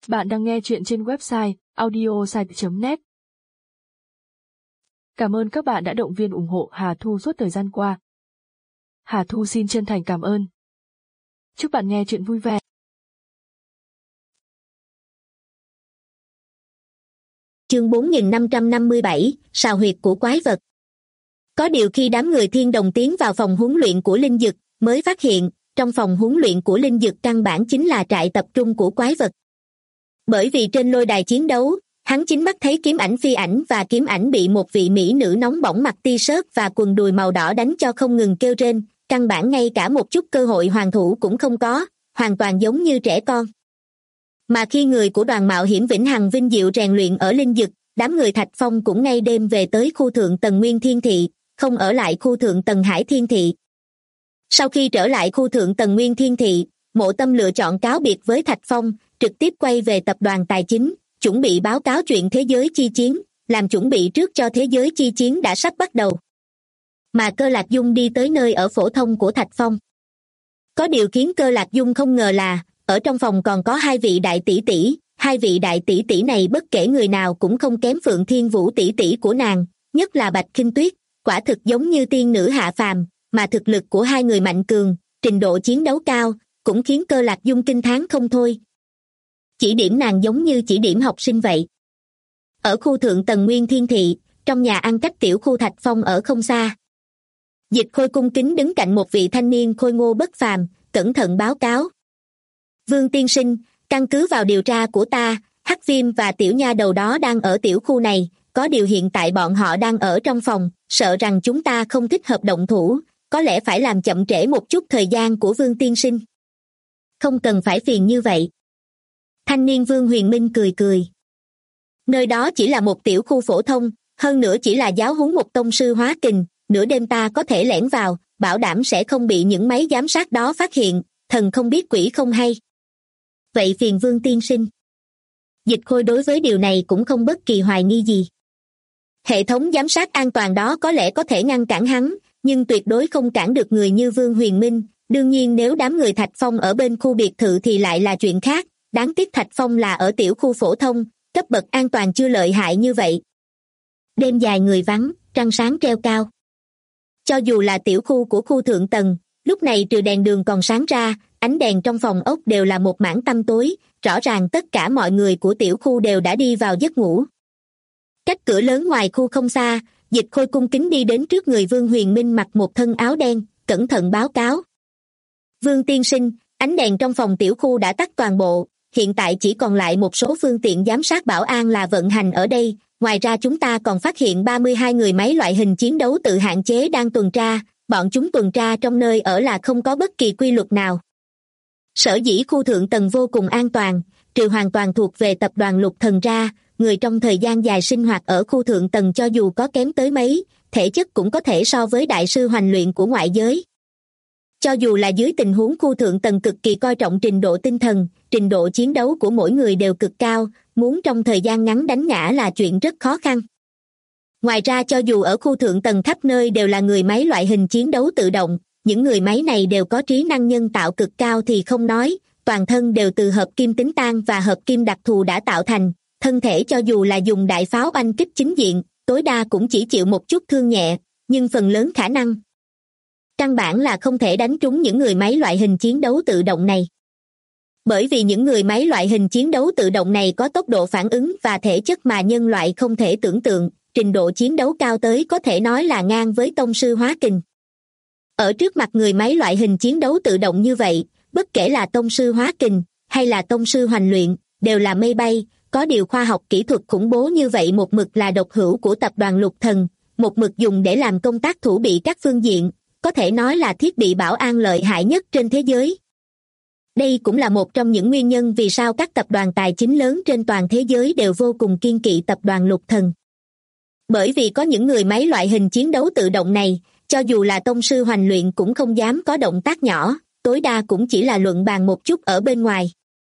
Bạn đang nghe chuyện trên website audiosite.net. Cảm ơn các bạn đã động viên ủng hộ Hà Thu suốt thời gian qua. Hà Thu xin chân thành cảm ơn. Chúc bạn nghe chuyện vui vẻ. Chương 4557, Sào huyệt của quái vật. Có điều khi đám người Thiên Đồng tiến vào phòng huấn luyện của Linh Dực, mới phát hiện, trong phòng huấn luyện của Linh Dực căn bản chính là trại tập trung của quái vật. Bởi vì trên lôi đài chiến đấu, hắn chính mắt thấy kiếm ảnh Phi Ảnh và kiếm ảnh bị một vị mỹ nữ nóng bỏng mặc t-shirt và quần đùi màu đỏ đánh cho không ngừng kêu rên, căn bản ngay cả một chút cơ hội hoàn thủ cũng không có, hoàn toàn giống như trẻ con. Mà khi người của đoàn mạo hiểm Vĩnh Hằng vinh diệu rèn luyện ở Linh Dực, đám người Thạch Phong cũng ngay đêm về tới khu thượng tầng Nguyên Thiên Thị, không ở lại khu thượng tầng Hải Thiên Thị. Sau khi trở lại khu thượng tầng Nguyên Thiên Thị, Mộ Tâm lựa chọn cáo biệt với Thạch Phong, trực tiếp quay về tập đoàn tài chính, chuẩn bị báo cáo chuyện thế giới chi chiến, làm chuẩn bị trước cho thế giới chi chiến đã sắp bắt đầu. Mà Cơ Lạc Dung đi tới nơi ở phổ thông của Thạch Phong. Có điều khiến Cơ Lạc Dung không ngờ là, ở trong phòng còn có hai vị đại tỷ tỷ, hai vị đại tỷ tỷ này bất kể người nào cũng không kém Phượng Thiên Vũ tỷ tỷ của nàng, nhất là Bạch Khinh Tuyết, quả thực giống như tiên nữ hạ phàm, mà thực lực của hai người mạnh cường, trình độ chiến đấu cao, cũng khiến Cơ Lạc Dung kinh thán không thôi. Chỉ điểm nàng giống như chỉ điểm học sinh vậy. Ở khu thượng tầng Nguyên Thiên Thị, trong nhà ăn cách tiểu khu Thạch Phong ở không xa. Dịch Khôi cung kính đứng cạnh một vị thanh niên khôi ngô bất phàm, cẩn thận báo cáo. Vương tiên sinh, căn cứ vào điều tra của ta, Hắc Viêm và tiểu nha đầu đó đang ở tiểu khu này, có điều hiện tại bọn họ đang ở trong phòng, sợ rằng chúng ta không thích hợp động thủ, có lẽ phải làm chậm trễ một chút thời gian của Vương tiên sinh. Không cần phải phiền như vậy. Thanh niên Vương Huyền Minh cười cười. Nơi đó chỉ là một tiểu khu phổ thông, hơn nữa chỉ là giáo huấn một tông sư hóa kình, nửa đêm ta có thể lẻn vào, bảo đảm sẽ không bị những máy giám sát đó phát hiện, thần không biết quỷ không hay. Vậy phiền Vương tiên sinh. Dịch Khôi đối với điều này cũng không bất kỳ hoài nghi gì. Hệ thống giám sát an toàn đó có lẽ có thể ngăn cản hắn, nhưng tuyệt đối không cản được người như Vương Huyền Minh, đương nhiên nếu đám người Thạch Phong ở bên khu biệt thự thì lại là chuyện khác, đáng tiếc Thạch Phong là ở tiểu khu phổ thông, cấp bậc an toàn chưa lợi hại như vậy. Đêm dài người vắng, trăng sáng treo cao. Cho dù là tiểu khu của khu thượng tầng, lúc này trừ đèn đường còn sáng ra, ánh đèn trong phòng ốc đều là một mảng tăm tối, rõ ràng tất cả mọi người của tiểu khu đều đã đi vào giấc ngủ. Cách cửa lớn ngoài khu không xa, Dịch Khôi cung kính đi đến trước người Vương Huyền Minh mặc một thân áo đen, cẩn thận báo cáo. Vương tiên sinh, ánh đèn trong phòng tiểu khu đã tắt toàn bộ, hiện tại chỉ còn lại một số phương tiện giám sát bảo an là vận hành ở đây, ngoài ra chúng ta còn phát hiện 32 người máy loại hình chiến đấu tự hạn chế đang tuần tra, bọn chúng tuần tra trong nơi ở là không có bất kỳ quy luật nào. Sở dĩ khu thượng tầng vô cùng an toàn, trừ hoàn toàn thuộc về tập đoàn Lục Thần ra, người trong thời gian dài sinh hoạt ở khu thượng tầng cho dù có kém tới mấy, thể chất cũng có thể so với đại sư hoành luyện của ngoại giới. Cho dù là dưới tình huống khu thượng tầng cực kỳ coi trọng trình độ tinh thần, trình độ chiến đấu của mỗi người đều cực cao, muốn trong thời gian ngắn đánh ngã là chuyện rất khó khăn. Ngoài ra cho dù ở khu thượng tầng khắp nơi đều là người máy loại hình chiến đấu tự động, những người máy này đều có trí năng nhân tạo cực cao thì không nói, toàn thân đều từ hợp kim tính tan và hợp kim đặc thù đã tạo thành, thân thể cho dù là dùng đại pháo oanh kích chính diện, tối đa cũng chỉ chịu một chút thương nhẹ, nhưng phần lớn khả năng căn bản là không thể đánh trúng những người máy loại hình chiến đấu tự động này. Bởi vì những người máy loại hình chiến đấu tự động này có tốc độ phản ứng và thể chất mà nhân loại không thể tưởng tượng, trình độ chiến đấu cao tới có thể nói là ngang với tông sư hóa kình. Ở trước mặt người máy loại hình chiến đấu tự động như vậy, bất kể là tông sư hóa kình hay là tông sư hoành luyện, đều là mây bay, có điều khoa học kỹ thuật khủng bố như vậy một mực là độc hữu của tập đoàn Lục Thần, một mực dùng để làm công tác thủ bị các phương diện, có thể nói là thiết bị bảo an lợi hại nhất trên thế giới. Đây cũng là một trong những nguyên nhân vì sao các tập đoàn tài chính lớn trên toàn thế giới đều vô cùng kiêng kỵ tập đoàn Lục Thần. Bởi vì có những người máy loại hình chiến đấu tự động này, cho dù là tông sư hoành luyện cũng không dám có động tác nhỏ, tối đa cũng chỉ là luận bàn một chút ở bên ngoài.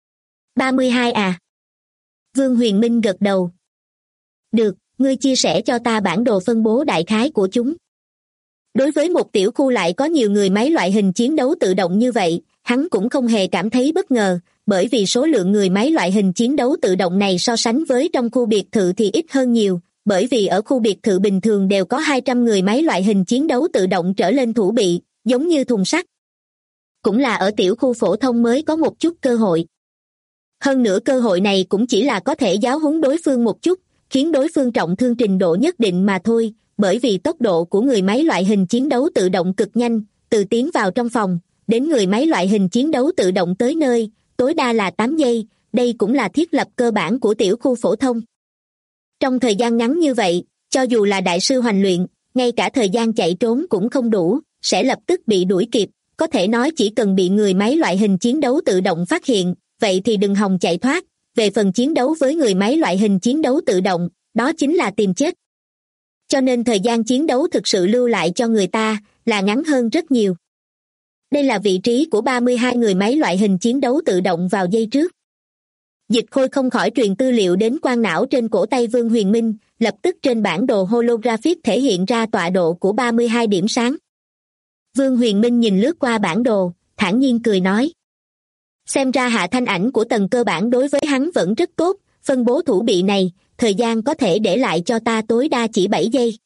32 à? Vương Huyền Minh gật đầu. Được, ngươi chia sẻ cho ta bản đồ phân bố đại khái của chúng. Đối với một tiểu khu lại có nhiều người máy loại hình chiến đấu tự động như vậy, hắn cũng không hề cảm thấy bất ngờ, bởi vì số lượng người máy loại hình chiến đấu tự động này so sánh với trong khu biệt thự thì ít hơn nhiều, bởi vì ở khu biệt thự bình thường đều có 200 người máy loại hình chiến đấu tự động trở lên thủ bị, giống như thùng sắt. Cũng là ở tiểu khu phổ thông mới có một chút cơ hội. Hơn nữa cơ hội này cũng chỉ là có thể giáo huấn đối phương một chút, khiến đối phương trọng thương trình độ nhất định mà thôi, bởi vì tốc độ của người máy loại hình chiến đấu tự động cực nhanh, từ tiến vào trong phòng, đến người máy loại hình chiến đấu tự động tới nơi, tối đa là 8 giây, đây cũng là thiết lập cơ bản của tiểu khu phổ thông. Trong thời gian ngắn như vậy, cho dù là đại sư hoành luyện, ngay cả thời gian chạy trốn cũng không đủ, sẽ lập tức bị đuổi kịp, có thể nói chỉ cần bị người máy loại hình chiến đấu tự động phát hiện, vậy thì đừng hòng chạy thoát, về phần chiến đấu với người máy loại hình chiến đấu tự động, đó chính là tìm chết. Cho nên thời gian chiến đấu thực sự lưu lại cho người ta là ngắn hơn rất nhiều. Đây là vị trí của 32 người máy loại hình chiến đấu tự động vào giây trước. Dịch Khôi không khỏi truyền tư liệu đến quang não trên cổ tay Vương Huyền Minh, lập tức trên bản đồ holographic thể hiện ra tọa độ của 32 điểm sáng. Vương Huyền Minh nhìn lướt qua bản đồ, thản nhiên cười nói. Xem ra hạ thanh ảnh của tầng cơ bản đối với hắn vẫn rất tốt, phân bố thủ bị này, thời gian có thể để lại cho ta tối đa chỉ 7 giây.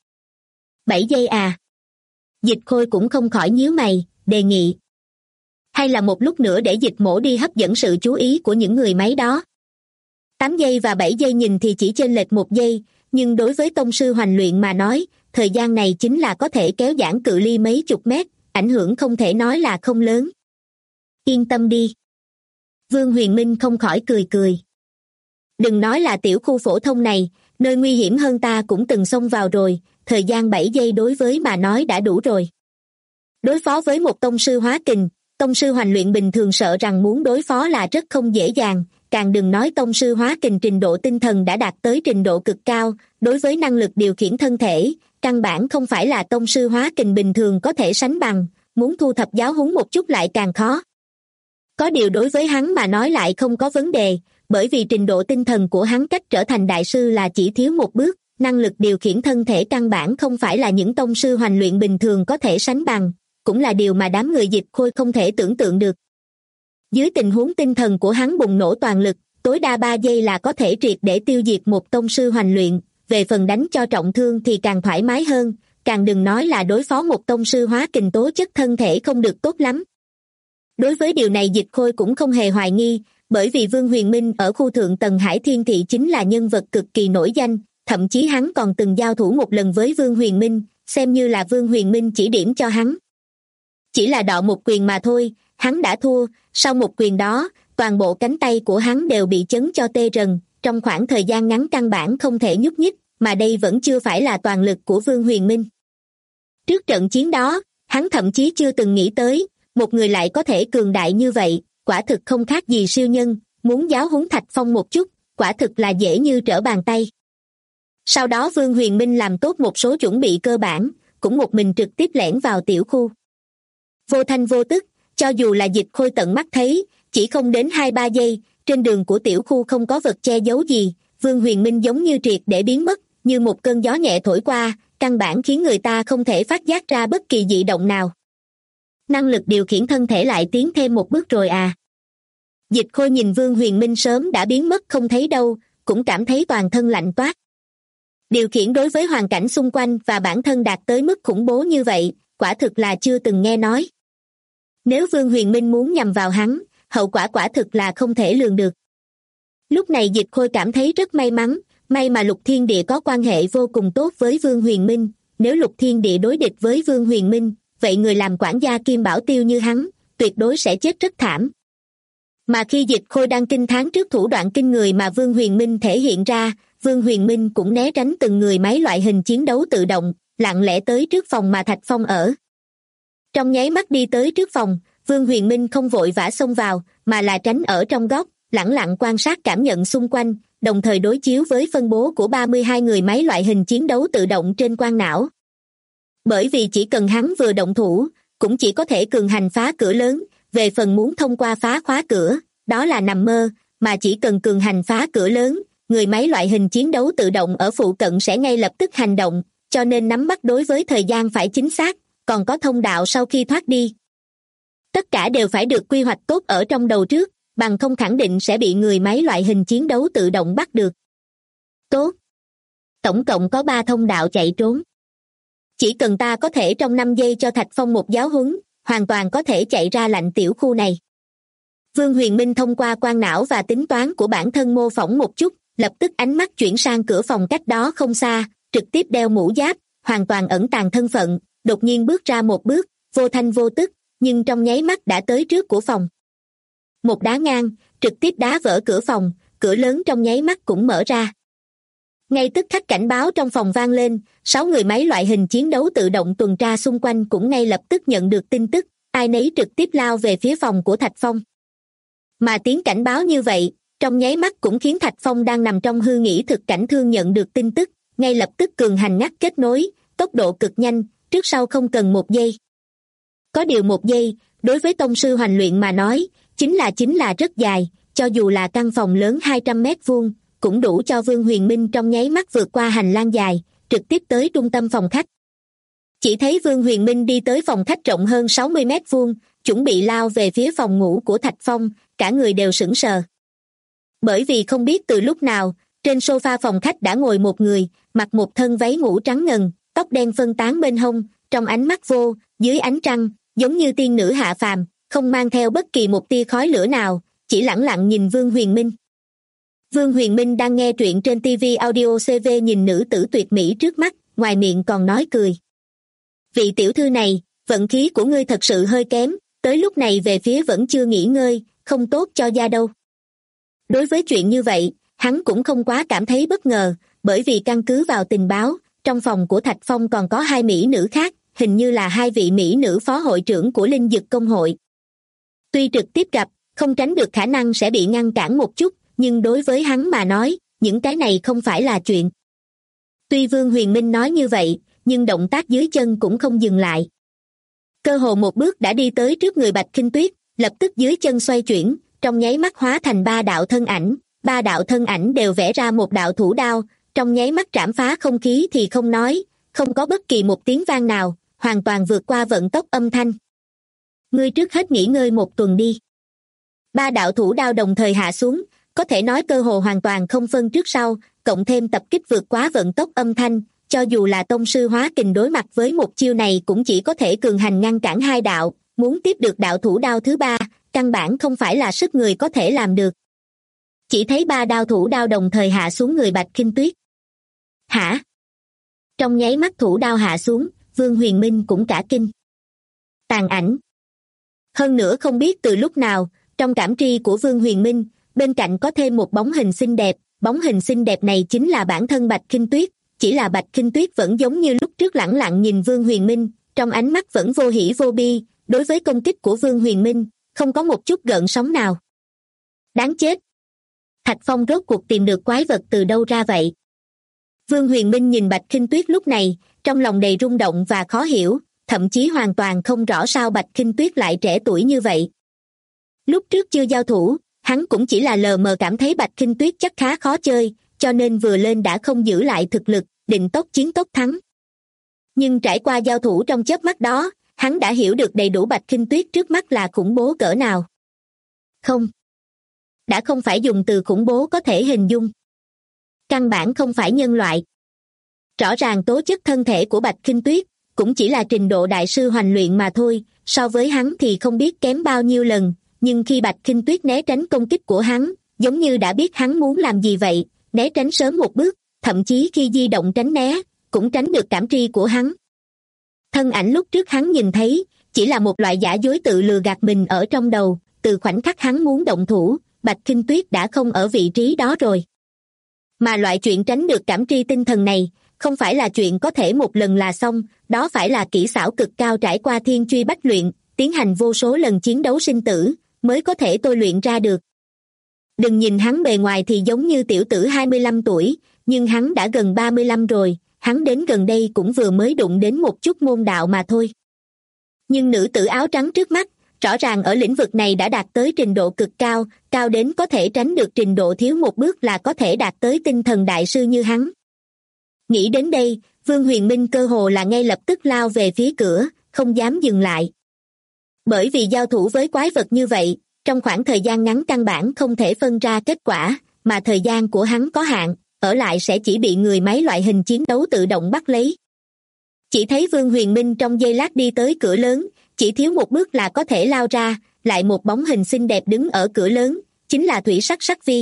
7 giây à? Dịch Khôi cũng không khỏi nhíu mày, đề nghị. Hay là một lúc nữa để Dịch Mỗ đi hấp dẫn sự chú ý của những người máy đó. 8 giây và 7 giây nhìn thì chỉ chênh lệch 1 giây, nhưng đối với tông sư hoành luyện mà nói, thời gian này chính là có thể kéo giãn cự ly mấy chục mét, ảnh hưởng không thể nói là không lớn. Yên tâm đi. Vương Huyền Minh không khỏi cười cười. Đừng nói là tiểu khu phổ thông này, nơi nguy hiểm hơn ta cũng từng xông vào rồi, thời gian 7 giây đối với mà nói đã đủ rồi. Đối phó với một tông sư hóa kình, tông sư hoành luyện bình thường sợ rằng muốn đối phó là rất không dễ dàng, càng đừng nói tông sư hóa kình trình độ tinh thần đã đạt tới trình độ cực cao, đối với năng lực điều khiển thân thể, căn bản không phải là tông sư hóa kình bình thường có thể sánh bằng, muốn thu thập giáo huấn một chút lại càng khó. Có điều đối với hắn mà nói lại không có vấn đề, bởi vì trình độ tinh thần của hắn cách trở thành đại sư là chỉ thiếu một bước, năng lực điều khiển thân thể căn bản không phải là những tông sư hoành luyện bình thường có thể sánh bằng, cũng là điều mà đám người Dịch Khôi không thể tưởng tượng được. Dưới tình huống tinh thần của hắn bùng nổ toàn lực, tối đa 3 giây là có thể triệt để tiêu diệt một tông sư hoành luyện, về phần đánh cho trọng thương thì càng thoải mái hơn, càng đừng nói là đối phó một tông sư hóa kình tố chất thân thể không được tốt lắm. Đối với điều này Dịch Khôi cũng không hề hoài nghi, bởi vì Vương Huyền Minh ở khu thượng tầng Hải Thiên Thị chính là nhân vật cực kỳ nổi danh, thậm chí hắn còn từng giao thủ một lần với Vương Huyền Minh, xem như là Vương Huyền Minh chỉ điểm cho hắn. Chỉ là đọ một quyền mà thôi, hắn đã thua, sau một quyền đó, toàn bộ cánh tay của hắn đều bị chấn cho tê rần, trong khoảng thời gian ngắn căn bản không thể nhúc nhích, mà đây vẫn chưa phải là toàn lực của Vương Huyền Minh. Trước trận chiến đó, hắn thậm chí chưa từng nghĩ tới, một người lại có thể cường đại như vậy, quả thực không khác gì siêu nhân, muốn giáo huấn Thạch Phong một chút, quả thực là dễ như trở bàn tay. Sau đó Vương Huyền Minh làm tốt một số chuẩn bị cơ bản, cũng một mình trực tiếp lẻn vào tiểu khu. Vô thanh vô tức, cho dù là Dịch Khôi tận mắt thấy, chỉ không đến 2-3 giây, trên đường của tiểu khu không có vật che giấu gì, Vương Huyền Minh giống như triệt để biến mất, như một cơn gió nhẹ thổi qua, căn bản khiến người ta không thể phát giác ra bất kỳ dị động nào. Năng lực điều khiển thân thể lại tiến thêm một bước rồi à. Dịch Khôi nhìn Vương Huyền Minh sớm đã biến mất không thấy đâu, cũng cảm thấy toàn thân lạnh toát. Điều khiển đối với hoàn cảnh xung quanh và bản thân đạt tới mức khủng bố như vậy, quả thực là chưa từng nghe nói. Nếu Vương Huyền Minh muốn nhằm vào hắn, hậu quả quả thực là không thể lường được. Lúc này Dịch Khôi cảm thấy rất may mắn, may mà Lục Thiên Địa có quan hệ vô cùng tốt với Vương Huyền Minh, nếu Lục Thiên Địa đối địch với Vương Huyền Minh, vậy người làm quản gia Kim Bảo Tiêu như hắn, tuyệt đối sẽ chết rất thảm. Mà khi Dịch Khôi đang kinh thán trước thủ đoạn kinh người mà Vương Huyền Minh thể hiện ra, Vương Huyền Minh cũng né tránh từng người máy loại hình chiến đấu tự động, lặng lẽ tới trước phòng mà Thạch Phong ở. Trong nháy mắt đi tới trước phòng, Vương Huyền Minh không vội vã xông vào, mà là tránh ở trong góc, lẳng lặng quan sát cảm nhận xung quanh, đồng thời đối chiếu với phân bố của 32 người máy loại hình chiến đấu tự động trên quang não. Bởi vì chỉ cần hắn vừa động thủ, cũng chỉ có thể cường hành phá cửa lớn, về phần muốn thông qua phá khóa cửa, đó là nằm mơ, mà chỉ cần cường hành phá cửa lớn, người máy loại hình chiến đấu tự động ở phụ cận sẽ ngay lập tức hành động, cho nên nắm bắt đối với thời gian phải chính xác, còn có thông đạo sau khi thoát đi. Tất cả đều phải được quy hoạch tốt ở trong đầu trước, bằng không khẳng định sẽ bị người máy loại hình chiến đấu tự động bắt được. Tốt. Tổng cộng có 3 thông đạo chạy trốn. Chỉ cần ta có thể trong 5 giây cho Thạch Phong một giáo huấn, hoàn toàn có thể chạy ra lạnh tiểu khu này. Vương Huyền Minh thông qua quan não và tính toán của bản thân mô phỏng một chút, lập tức ánh mắt chuyển sang cửa phòng cách đó không xa, trực tiếp đeo mũ giáp, hoàn toàn ẩn tàng thân phận, đột nhiên bước ra một bước, vô thanh vô tức, nhưng trong nháy mắt đã tới trước của phòng. Một đá ngang, trực tiếp đá vỡ cửa phòng, cửa lớn trong nháy mắt cũng mở ra. Ngay tức khắc cảnh báo trong phòng vang lên, 6 người máy loại hình chiến đấu tự động tuần tra xung quanh cũng ngay lập tức nhận được tin tức, ai nấy trực tiếp lao về phía phòng của Thạch Phong. Mà tiếng cảnh báo như vậy, trong nháy mắt cũng khiến Thạch Phong đang nằm trong hư nghĩ thực cảnh thương nhận được tin tức, ngay lập tức cường hành ngắt kết nối, tốc độ cực nhanh, trước sau không cần 1 giây. Có điều 1 giây, đối với tông sư hoành luyện mà nói, chính là rất dài, cho dù là căn phòng lớn 200 mét vuông, cũng đủ cho Vương Huyền Minh trong nháy mắt vượt qua hành lang dài, trực tiếp tới trung tâm phòng khách. Chỉ thấy Vương Huyền Minh đi tới phòng khách rộng hơn 60 mét vuông, chuẩn bị lao về phía phòng ngủ của Thạch Phong, cả người đều sững sờ. Bởi vì không biết từ lúc nào, trên sofa phòng khách đã ngồi một người, mặc một thân váy ngủ trắng ngần, tóc đen phân tán bên hông, trong ánh mắt vô, dưới ánh trăng, giống như tiên nữ hạ phàm, không mang theo bất kỳ một tia khói lửa nào, chỉ lẳng lặng nhìn Vương Huyền Minh. Vương Huyền Minh đang nghe truyện trên TV Audio CV, nhìn nữ tử tuyệt mỹ trước mắt, ngoài miệng còn nói cười. Vị tiểu thư này, vận khí của ngươi thật sự hơi kém, tới lúc này về phía vẫn chưa nghỉ ngơi, không tốt cho da đâu. Đối với chuyện như vậy, hắn cũng không quá cảm thấy bất ngờ, bởi vì căn cứ vào tình báo, trong phòng của Thạch Phong còn có 2 mỹ nữ khác, hình như là 2 vị mỹ nữ phó hội trưởng của Linh Dực Công hội. Tuy trực tiếp gặp, không tránh được khả năng sẽ bị ngăn cản một chút, nhưng đối với hắn mà nói, những cái này không phải là chuyện. Tuy Vương Huyền Minh nói như vậy, nhưng động tác dưới chân cũng không dừng lại. Cơ hồ một bước đã đi tới trước người Bạch Khinh Tuyết, lập tức dưới chân xoay chuyển, trong nháy mắt hóa thành 3 đạo thân ảnh, 3 đạo thân ảnh đều vẽ ra một đạo thủ đao, trong nháy mắt trảm phá không khí thì không nói, không có bất kỳ một tiếng vang nào, hoàn toàn vượt qua vận tốc âm thanh. Ngươi trước hết nghỉ ngơi 1 tuần đi. 3 đạo thủ đao đồng thời hạ xuống, có thể nói cơ hồ hoàn toàn không phân trước sau, cộng thêm tập kích vượt quá vận tốc âm thanh, cho dù là tông sư hóa kình đối mặt với một chiêu này cũng chỉ có thể cường hành ngăn cản 2 đạo, muốn tiếp được đạo thủ đao thứ 3, căn bản không phải là sức người có thể làm được. Chỉ thấy 3 đao thủ đao đồng thời hạ xuống người Bạch Khinh Tuyết. Hả? Trong nháy mắt thủ đao hạ xuống, Vương Huyền Minh cũng cả kinh. Tàn ảnh. Hơn nữa không biết từ lúc nào, trong cảm tri của Vương Huyền Minh, bên cạnh có thêm một bóng hình xinh đẹp, bóng hình xinh đẹp này chính là bản thân Bạch Khinh Tuyết, chỉ là Bạch Khinh Tuyết vẫn giống như lúc trước lẳng lặng nhìn Vương Huyền Minh, trong ánh mắt vẫn vô hỉ vô bi, đối với công kích của Vương Huyền Minh, không có một chút gợn sóng nào. Đáng chết! Thạch Phong rốt cuộc tìm được quái vật từ đâu ra vậy? Vương Huyền Minh nhìn Bạch Khinh Tuyết lúc này, trong lòng đầy rung động và khó hiểu, thậm chí hoàn toàn không rõ sao Bạch Khinh Tuyết lại trẻ tuổi như vậy. Lúc trước chưa giao thủ, hắn cũng chỉ là lờ mờ cảm thấy Bạch Khinh Tuyết chắc khá khó chơi, cho nên vừa lên đã không giữ lại thực lực, định tốc chiến tốc thắng. Nhưng trải qua giao thủ trong chớp mắt đó, hắn đã hiểu được đầy đủ Bạch Khinh Tuyết trước mắt là khủng bố cỡ nào. Không. Đã không phải dùng từ khủng bố có thể hình dung. Căn bản không phải nhân loại. Rõ ràng tố chất thân thể của Bạch Khinh Tuyết cũng chỉ là trình độ đại sư hoành luyện mà thôi, so với hắn thì không biết kém bao nhiêu lần, nhưng khi Bạch Khinh Tuyết né tránh công kích của hắn, giống như đã biết hắn muốn làm gì vậy, né tránh sớm một bước, thậm chí khi di động tránh né, cũng tránh được cảm tri của hắn. Thân ảnh lúc trước hắn nhìn thấy, chỉ là một loại giả dối tự lừa gạt mình ở trong đầu, từ khoảnh khắc hắn muốn động thủ, Bạch Khinh Tuyết đã không ở vị trí đó rồi. Mà loại chuyện tránh được cảm tri tinh thần này, không phải là chuyện có thể một lần là xong, đó phải là kỹ xảo cực cao trải qua thiên truy bách luyện, tiến hành vô số lần chiến đấu sinh tử, mới có thể tôi luyện ra được. Đừng nhìn hắn bề ngoài thì giống như tiểu tử 25 tuổi, nhưng hắn đã gần 35 rồi, hắn đến gần đây cũng vừa mới đụng đến một chút môn đạo mà thôi. Nhưng nữ tử áo trắng trước mắt, rõ ràng ở lĩnh vực này đã đạt tới trình độ cực cao, cao đến có thể tránh được trình độ thiếu một bước là có thể đạt tới tinh thần đại sư như hắn. Nghĩ đến đây, Vương Huyền Minh cơ hồ là ngay lập tức lao về phía cửa, không dám dừng lại. Bởi vì giao thủ với quái vật như vậy, Trong khoảng thời gian ngắn căn bản không thể phân ra kết quả, mà thời gian của hắn có hạn, ở lại sẽ chỉ bị người máy loại hình chiến đấu tự động bắt lấy. Chỉ thấy Vương Huyền Minh trong giây lát đi tới cửa lớn, chỉ thiếu một bước là có thể lao ra, lại một bóng hình xinh đẹp đứng ở cửa lớn, chính là Thủy Sắc Sắc Vi.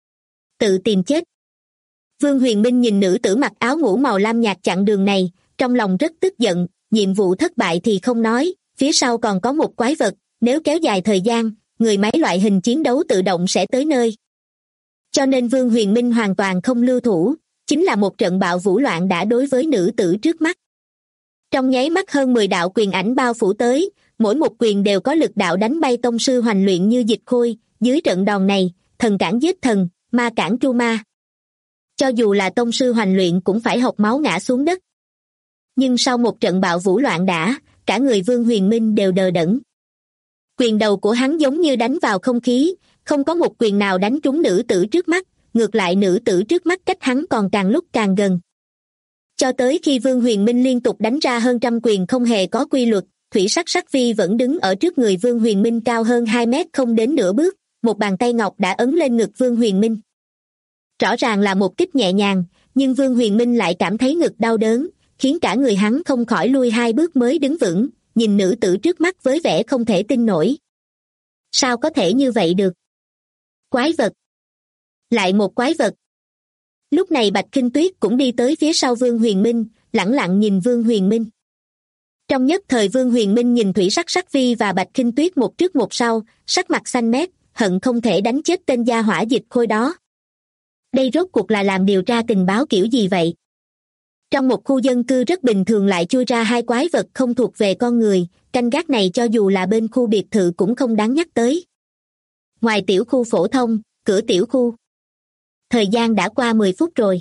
Tự tìm chết. Vương Huyền Minh nhìn nữ tử mặc áo ngủ màu lam nhạt chặn đường này, trong lòng rất tức giận, nhiệm vụ thất bại thì không nói, phía sau còn có một quái vật, nếu kéo dài thời gian, người máy loại hình chiến đấu tự động sẽ tới nơi. Cho nên Vương Huyền Minh hoàn toàn không lưu thủ, chính là một trận bạo vũ loạn đã đối với nữ tử trước mắt. Trong nháy mắt hơn 10 đạo quyền ảnh bao phủ tới, mỗi một quyền đều có lực đạo đánh bay tông sư hoành luyện như Dịch Khôi, dưới trận đòn này, thần cản giết thần, ma cản tru ma. Cho dù là tông sư hoành luyện cũng phải hộc máu ngã xuống đất. Nhưng sau một trận bạo vũ loạn đã, cả người Vương Huyền Minh đều đờ đẫn. Quyền đầu của hắn giống như đánh vào không khí, không có một quyền nào đánh trúng nữ tử trước mắt, ngược lại nữ tử trước mắt cách hắn còn càng lúc càng gần. Cho tới khi Vương Huyền Minh liên tục đánh ra hơn trăm quyền không hề có quy luật, Thủy Sắc Sắc Vi vẫn đứng ở trước người Vương Huyền Minh cao hơn 2 mét không đến nửa bước, một bàn tay ngọc đã ấn lên ngực Vương Huyền Minh. Rõ ràng là một kích nhẹ nhàng, nhưng Vương Huyền Minh lại cảm thấy ngực đau đớn, khiến cả người hắn không khỏi lui 2 bước mới đứng vững, nhìn nữ tử trước mắt với vẻ không thể tin nổi. Sao có thể như vậy được? Quái vật! Lại một quái vật! Lúc này Bạch Khinh Tuyết cũng đi tới phía sau Vương Huyền Minh, lẳng lặng nhìn Vương Huyền Minh. Trong nhất thời Vương Huyền Minh nhìn Thủy Sắc Sắc Vi và Bạch Khinh Tuyết một trước một sau, sắc mặt xanh mét, hận không thể đánh chết tên gia hỏa Dịch Khôi đó. Đây rốt cuộc là làm điều tra tình báo kiểu gì vậy? Trong một khu dân cư rất bình thường lại chui ra 2 quái vật không thuộc về con người, canh gác này cho dù là bên khu biệt thự cũng không đáng nhắc tới. Ngoài tiểu khu phổ thông, cửa tiểu khu. Thời gian đã qua 10 phút rồi.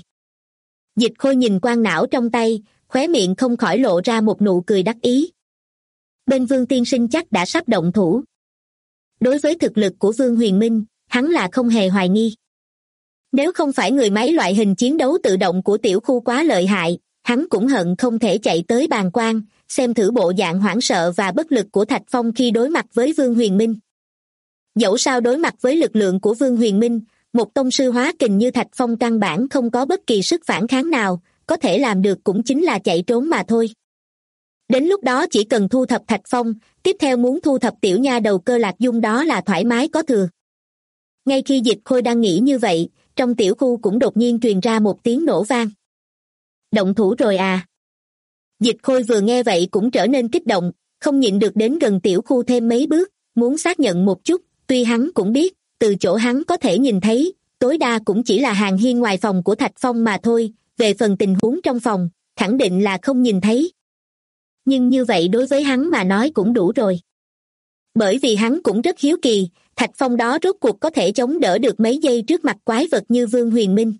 Dịch Khôi nhìn quan não trong tay, khóe miệng không khỏi lộ ra một nụ cười đắc ý. Bên Vương tiên sinh chắc đã sắp động thủ. Đối với thực lực của Vương Huyền Minh, hắn là không hề hoài nghi. Nếu không phải người máy loại hình chiến đấu tự động của tiểu khu quá lợi hại, hắn cũng hận không thể chạy tới bàng quan, xem thử bộ dạng hoảng sợ và bất lực của Thạch Phong khi đối mặt với Vương Huyền Minh. Dẫu sao đối mặt với lực lượng của Vương Huyền Minh, một tông sư hóa kình như Thạch Phong căn bản không có bất kỳ sức phản kháng nào, có thể làm được cũng chính là chạy trốn mà thôi. Đến lúc đó chỉ cần thu thập Thạch Phong, tiếp theo muốn thu thập tiểu nha đầu Cơ Lạc Dung đó là thoải mái có thừa. Ngay khi Dịch Khôi đang nghĩ như vậy, trong tiểu khu cũng đột nhiên truyền ra một tiếng nổ vang. Động thủ rồi à? Dịch Khôi vừa nghe vậy cũng trở nên kích động, không nhịn được đến gần tiểu khu thêm mấy bước, muốn xác nhận một chút, tuy hắn cũng biết, từ chỗ hắn có thể nhìn thấy, tối đa cũng chỉ là hàng hiên ngoài phòng của Thạch Phong mà thôi, về phần tình huống trong phòng, khẳng định là không nhìn thấy. Nhưng như vậy đối với hắn mà nói cũng đủ rồi. Bởi vì hắn cũng rất hiếu kỳ, Thạch Phong đó rốt cuộc có thể chống đỡ được mấy giây trước mặt quái vật như Vương Huyền Minh.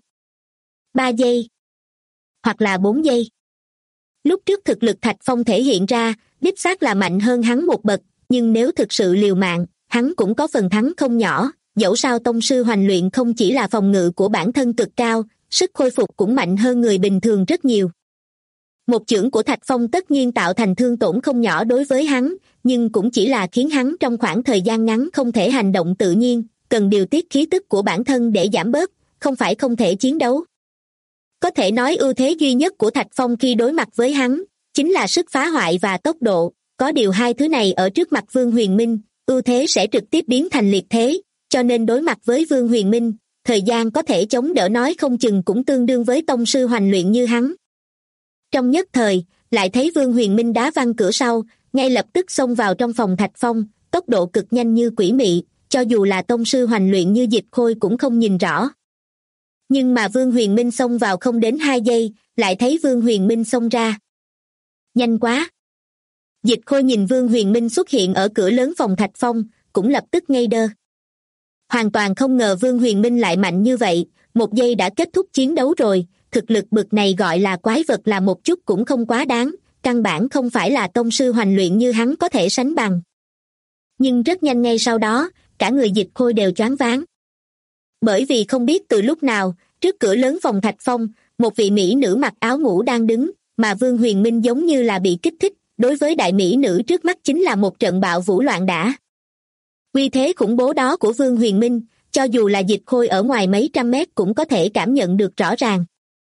3 giây. Hoặc là 4 giây. Lúc trước thực lực Thạch Phong thể hiện ra, đích xác là mạnh hơn hắn một bậc, nhưng nếu thực sự liều mạng, hắn cũng có phần thắng không nhỏ, dẫu sao tông sư hoành luyện không chỉ là phòng ngự của bản thân cực cao, sức khôi phục cũng mạnh hơn người bình thường rất nhiều. Một chưởng của Thạch Phong tất nhiên tạo thành thương tổn không nhỏ đối với hắn, nhưng cũng chỉ là khiến hắn trong khoảng thời gian ngắn không thể hành động tự nhiên, cần điều tiết khí tức của bản thân để giảm bớt, không phải không thể chiến đấu. Có thể nói ưu thế duy nhất của Thạch Phong khi đối mặt với hắn, chính là sức phá hoại và tốc độ, có điều hai thứ này ở trước mặt Vương Huyền Minh, ưu thế sẽ trực tiếp biến thành liệt thế, cho nên đối mặt với Vương Huyền Minh, thời gian có thể chống đỡ nói không chừng cũng tương đương với tông sư hoành luyện như hắn. Trong nhất thời, lại thấy Vương Huyền Minh đá văng cửa sau, ngay lập tức xông vào trong phòng Thạch Phong, tốc độ cực nhanh như quỷ mị, cho dù là tông sư hoành luyện như Dịch Khôi cũng không nhìn rõ. Nhưng mà Vương Huyền Minh xông vào không đến 2 giây, lại thấy Vương Huyền Minh xông ra. Nhanh quá! Dịch Khôi nhìn Vương Huyền Minh xuất hiện ở cửa lớn phòng Thạch Phong, cũng lập tức ngây đơ. Hoàn toàn không ngờ Vương Huyền Minh lại mạnh như vậy, 1 giây đã kết thúc chiến đấu rồi, thực lực bực này gọi là quái vật là một chút cũng không quá đáng, căn bản không phải là tông sư hoành luyện như hắn có thể sánh bằng. Nhưng rất nhanh ngay sau đó, cả người Dịch Khôi đều choáng váng. Bởi vì không biết từ lúc nào, trước cửa lớn phòng Thạch Phong, một vị mỹ nữ mặc áo ngủ đang đứng, mà Vương Huyền Minh giống như là bị kích thích, đối với đại mỹ nữ trước mắt chính là một trận bạo vũ loạn đả. Uy thế khủng bố đó của Vương Huyền Minh, cho dù là Dịch Khôi ở ngoài mấy trăm mét cũng có thể cảm nhận được rõ ràng.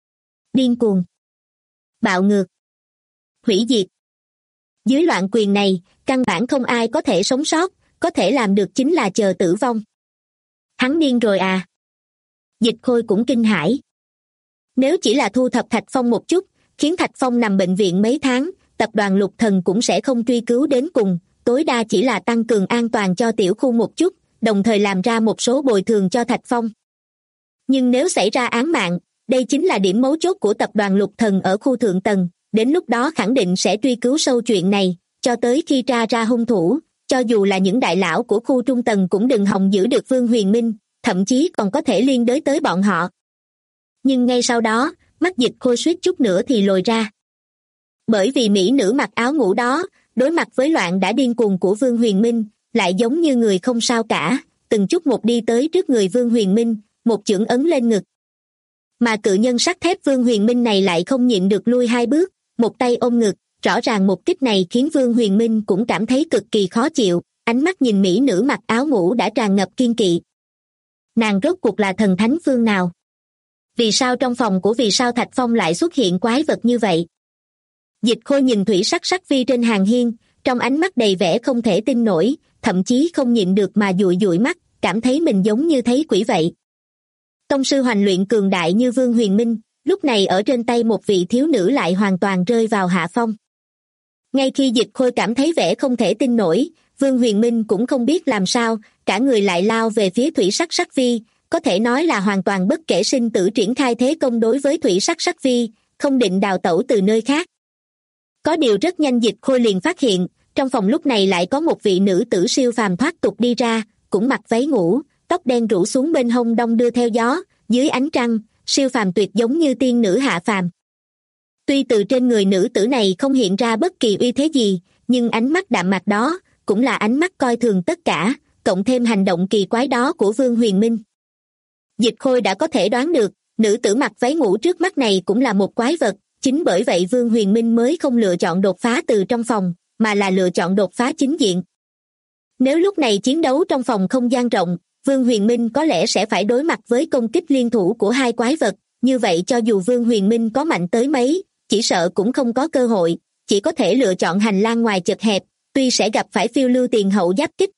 Điên cuồng, bạo ngược, hủy diệt. Dưới loạn quyền này, căn bản không ai có thể sống sót, có thể làm được chính là chờ tử vong. Hắn điên rồi à? Dịch Khôi cũng kinh hãi. Nếu chỉ là thu thập Thạch Phong một chút, khiến Thạch Phong nằm bệnh viện mấy tháng, tập đoàn Lục Thần cũng sẽ không truy cứu đến cùng, tối đa chỉ là tăng cường an toàn cho tiểu khu một chút, đồng thời làm ra một số bồi thường cho Thạch Phong. Nhưng nếu xảy ra án mạng, đây chính là điểm mấu chốt của tập đoàn Lục Thần ở khu thượng tầng, đến lúc đó khẳng định sẽ truy cứu sâu chuyện này, cho tới khi tra ra hung thủ, cho dù là những đại lão của khu trung tầng cũng đừng hòng giữ được Vương Huyền Minh, thậm chí còn có thể liên đới tới bọn họ. Nhưng ngay sau đó, mắt Dịch Khôi suýt chút nữa thì lồi ra. Bởi vì mỹ nữ mặc áo ngủ đó, đối mặt với loạn đã điên cuồng của Vương Huyền Minh, lại giống như người không sao cả, từng chút một đi tới trước người Vương Huyền Minh, một chưởng ấn lên ngực. Mà cự nhân sắt thép Vương Huyền Minh này lại không nhịn được lui hai bước, một tay ôm ngực, rõ ràng một kích này khiến Vương Huyền Minh cũng cảm thấy cực kỳ khó chịu, ánh mắt nhìn mỹ nữ mặc áo ngủ đã tràn ngập kiên kỵ. Nàng rốt cuộc là thần thánh phương nào? Vì sao trong phòng của Vì sao Thạch Phong lại xuất hiện quái vật như vậy? Dịch Khôi nhìn thủy sắc sắc vi trên hàng hiên, trong ánh mắt đầy vẻ không thể tin nổi, thậm chí không nhịn được mà dụi dụi mắt, cảm thấy mình giống như thấy quỷ vậy. Tông sư hoành luyện cường đại như Vương Huyền Minh, lúc này ở trên tay một vị thiếu nữ lại hoàn toàn rơi vào hạ phong. Ngay khi Dịch Khôi cảm thấy vẻ không thể tin nổi, Vương Huyền Minh cũng không biết làm sao, cả người lại lao về phía thủy sắc sắc vi, có thể nói là hoàn toàn bất kể sinh tử triển khai thế công đối với thủy sắc sắc vi, không định đào tẩu từ nơi khác. Có điều rất nhanh Dịch Khôi liền phát hiện, trong phòng lúc này lại có một vị nữ tử siêu phàm thoát tục đi ra, cũng mặc váy ngủ, tóc đen rủ xuống bên hông đong đưa theo gió, dưới ánh trăng, siêu phàm tuyệt giống như tiên nữ hạ phàm. Tuy từ trên người nữ tử này không hiện ra bất kỳ uy thế gì, nhưng ánh mắt đạm mạc đó, cũng là ánh mắt coi thường tất cả, cộng thêm hành động kỳ quái đó của Vương Huyền Minh. Dịch Khôi đã có thể đoán được, nữ tử mặc váy ngủ trước mắt này cũng là một quái vật, chính bởi vậy Vương Huyền Minh mới không lựa chọn đột phá từ trong phòng, mà là lựa chọn đột phá chính diện. Nếu lúc này chiến đấu trong phòng không gian rộng, Vương Huyền Minh có lẽ sẽ phải đối mặt với công kích liên thủ của hai quái vật, như vậy cho dù Vương Huyền Minh có mạnh tới mấy, chỉ sợ cũng không có cơ hội, chỉ có thể lựa chọn hành lang ngoài chật hẹp, tuy sẽ gặp phải phiêu lưu tiền hậu giáp kích.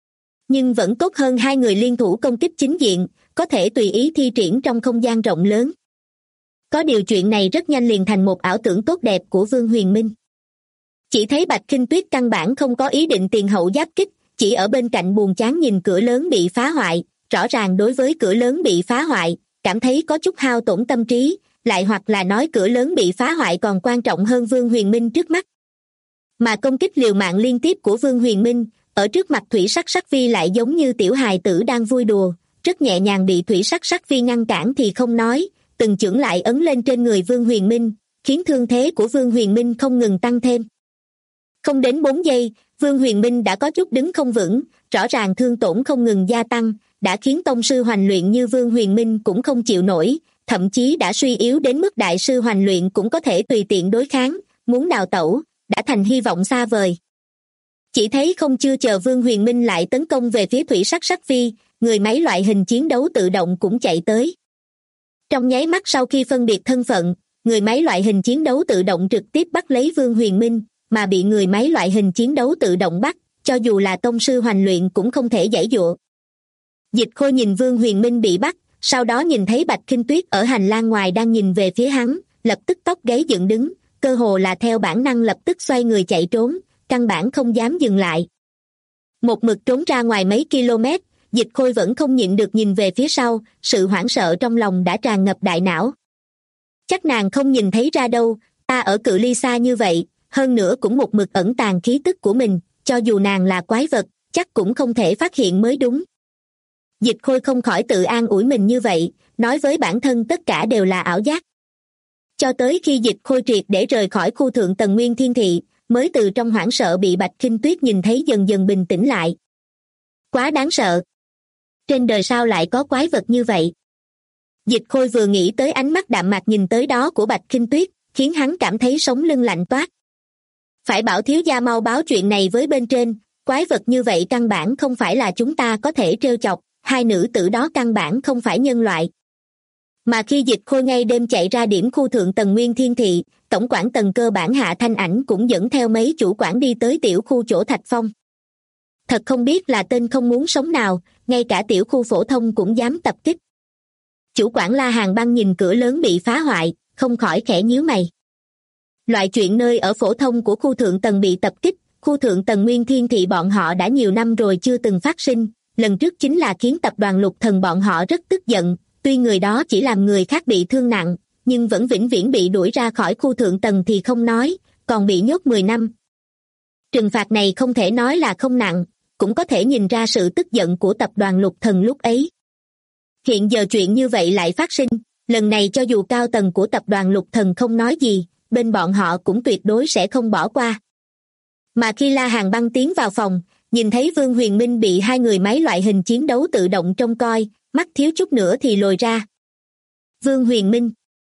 Nhưng vẫn tốt hơn hai người liên thủ công kích chính diện, có thể tùy ý thi triển trong không gian rộng lớn. Có điều chuyện này rất nhanh liền thành một ảo tưởng tốt đẹp của Vương Huyền Minh. Chỉ thấy Bạch Khinh Tuyết căn bản không có ý định tiền hậu giáp kích, chỉ ở bên cạnh buồn chán nhìn cửa lớn bị phá hoại, rõ ràng đối với cửa lớn bị phá hoại, cảm thấy có chút hao tổn tâm trí, lại hoặc là nói cửa lớn bị phá hoại còn quan trọng hơn Vương Huyền Minh trước mắt. Mà công kích liều mạng liên tiếp của Vương Huyền Minh, ở trước mặt thủy sắc sắc vi lại giống như tiểu hài tử đang vui đùa, rất nhẹ nhàng bị thủy sắc sắc vi ngăn cản thì không nói, từng chưởng lại ấn lên trên người Vương Huyền Minh, khiến thương thế của Vương Huyền Minh không ngừng tăng thêm. Không đến 4 giây, Vương Huyền Minh đã có chút đứng không vững, rõ ràng thương tổn không ngừng gia tăng, đã khiến tông sư hoành luyện như Vương Huyền Minh cũng không chịu nổi, thậm chí đã suy yếu đến mức đại sư hoành luyện cũng có thể tùy tiện đối kháng, muốn đào tẩu, đã thành hy vọng xa vời. Chỉ thấy không chưa chờ Vương Huyền Minh lại tấn công về phía thủy sắc sắc vi, người máy loại hình chiến đấu tự động cũng chạy tới. Trong nháy mắt sau khi phân biệt thân phận, người máy loại hình chiến đấu tự động trực tiếp bắt lấy Vương Huyền Minh, mà bị người máy loại hình chiến đấu tự động bắt, cho dù là tông sư hoành luyện cũng không thể giãy giụa. Dịch Khôi nhìn Vương Huyền Minh bị bắt, sau đó nhìn thấy Bạch Khinh Tuyết ở hành lang ngoài đang nhìn về phía hắn, lập tức tóc gáy dựng đứng, cơ hồ là theo bản năng lập tức xoay người chạy trốn, căn bản không dám dừng lại. Một mực trốn ra ngoài mấy km, Dịch Khôi vẫn không nhịn được nhìn về phía sau, sự hoảng sợ trong lòng đã tràn ngập đại não. Chắc nàng không nhìn thấy ra đâu, ta ở cự ly xa như vậy, hơn nữa cũng một mực ẩn tàng khí tức của mình, cho dù nàng là quái vật, chắc cũng không thể phát hiện mới đúng. Dịch Khôi không khỏi tự an ủi mình như vậy, nói với bản thân tất cả đều là ảo giác. Cho tới khi Dịch Khôi triệt để rời khỏi khu thượng tầng Nguyên Thiên Thị, mới từ trong hoảng sợ bị Bạch Khinh Tuyết nhìn thấy dần dần bình tĩnh lại. Quá đáng sợ. Trên đời sao lại có quái vật như vậy? Dịch Khôi vừa nghĩ tới ánh mắt đạm mạc nhìn tới đó của Bạch Khinh Tuyết, khiến hắn cảm thấy sống lưng lạnh toát. Phải bảo thiếu gia mau báo chuyện này với bên trên, quái vật như vậy căn bản không phải là chúng ta có thể trêu chọc, hai nữ tử đó căn bản không phải nhân loại. Mà khi Dịch Khôi ngay đêm chạy ra điểm khu thượng tầng Nguyên Thiên Thị, tổng quản tầng cơ bản Hạ Thanh Ảnh cũng dẫn theo mấy chủ quản đi tới tiểu khu chỗ Thạch Phong. Thật không biết là tên không muốn sống nào, ngay cả tiểu khu phổ thông cũng dám tập kích. Chủ quản La Hàng Băng nhìn cửa lớn bị phá hoại, không khỏi khẽ nhíu mày. Loại chuyện nơi ở phổ thông của khu thượng tầng bị tập kích, khu thượng tầng Nguyên Thiên Thị bọn họ đã nhiều năm rồi chưa từng phát sinh, lần trước chính là khiến tập đoàn Lục Thần bọn họ rất tức giận, tuy người đó chỉ làm người khác bị thương nặng, nhưng vẫn vĩnh viễn bị đuổi ra khỏi khu thượng tầng thì không nói, còn bị nhốt 10 năm. Trừng phạt này không thể nói là không nặng, cũng có thể nhìn ra sự tức giận của tập đoàn Lục Thần lúc ấy. Hiện giờ chuyện như vậy lại phát sinh, lần này cho dù cao tầng của tập đoàn Lục Thần không nói gì, bên bọn họ cũng tuyệt đối sẽ không bỏ qua. Mà khi La Hàng Băng tiến vào phòng, nhìn thấy Vương Huyền Minh bị hai người máy loại hình chiến đấu tự động trông coi, mắt thiếu chút nữa thì lồi ra. Vương Huyền Minh,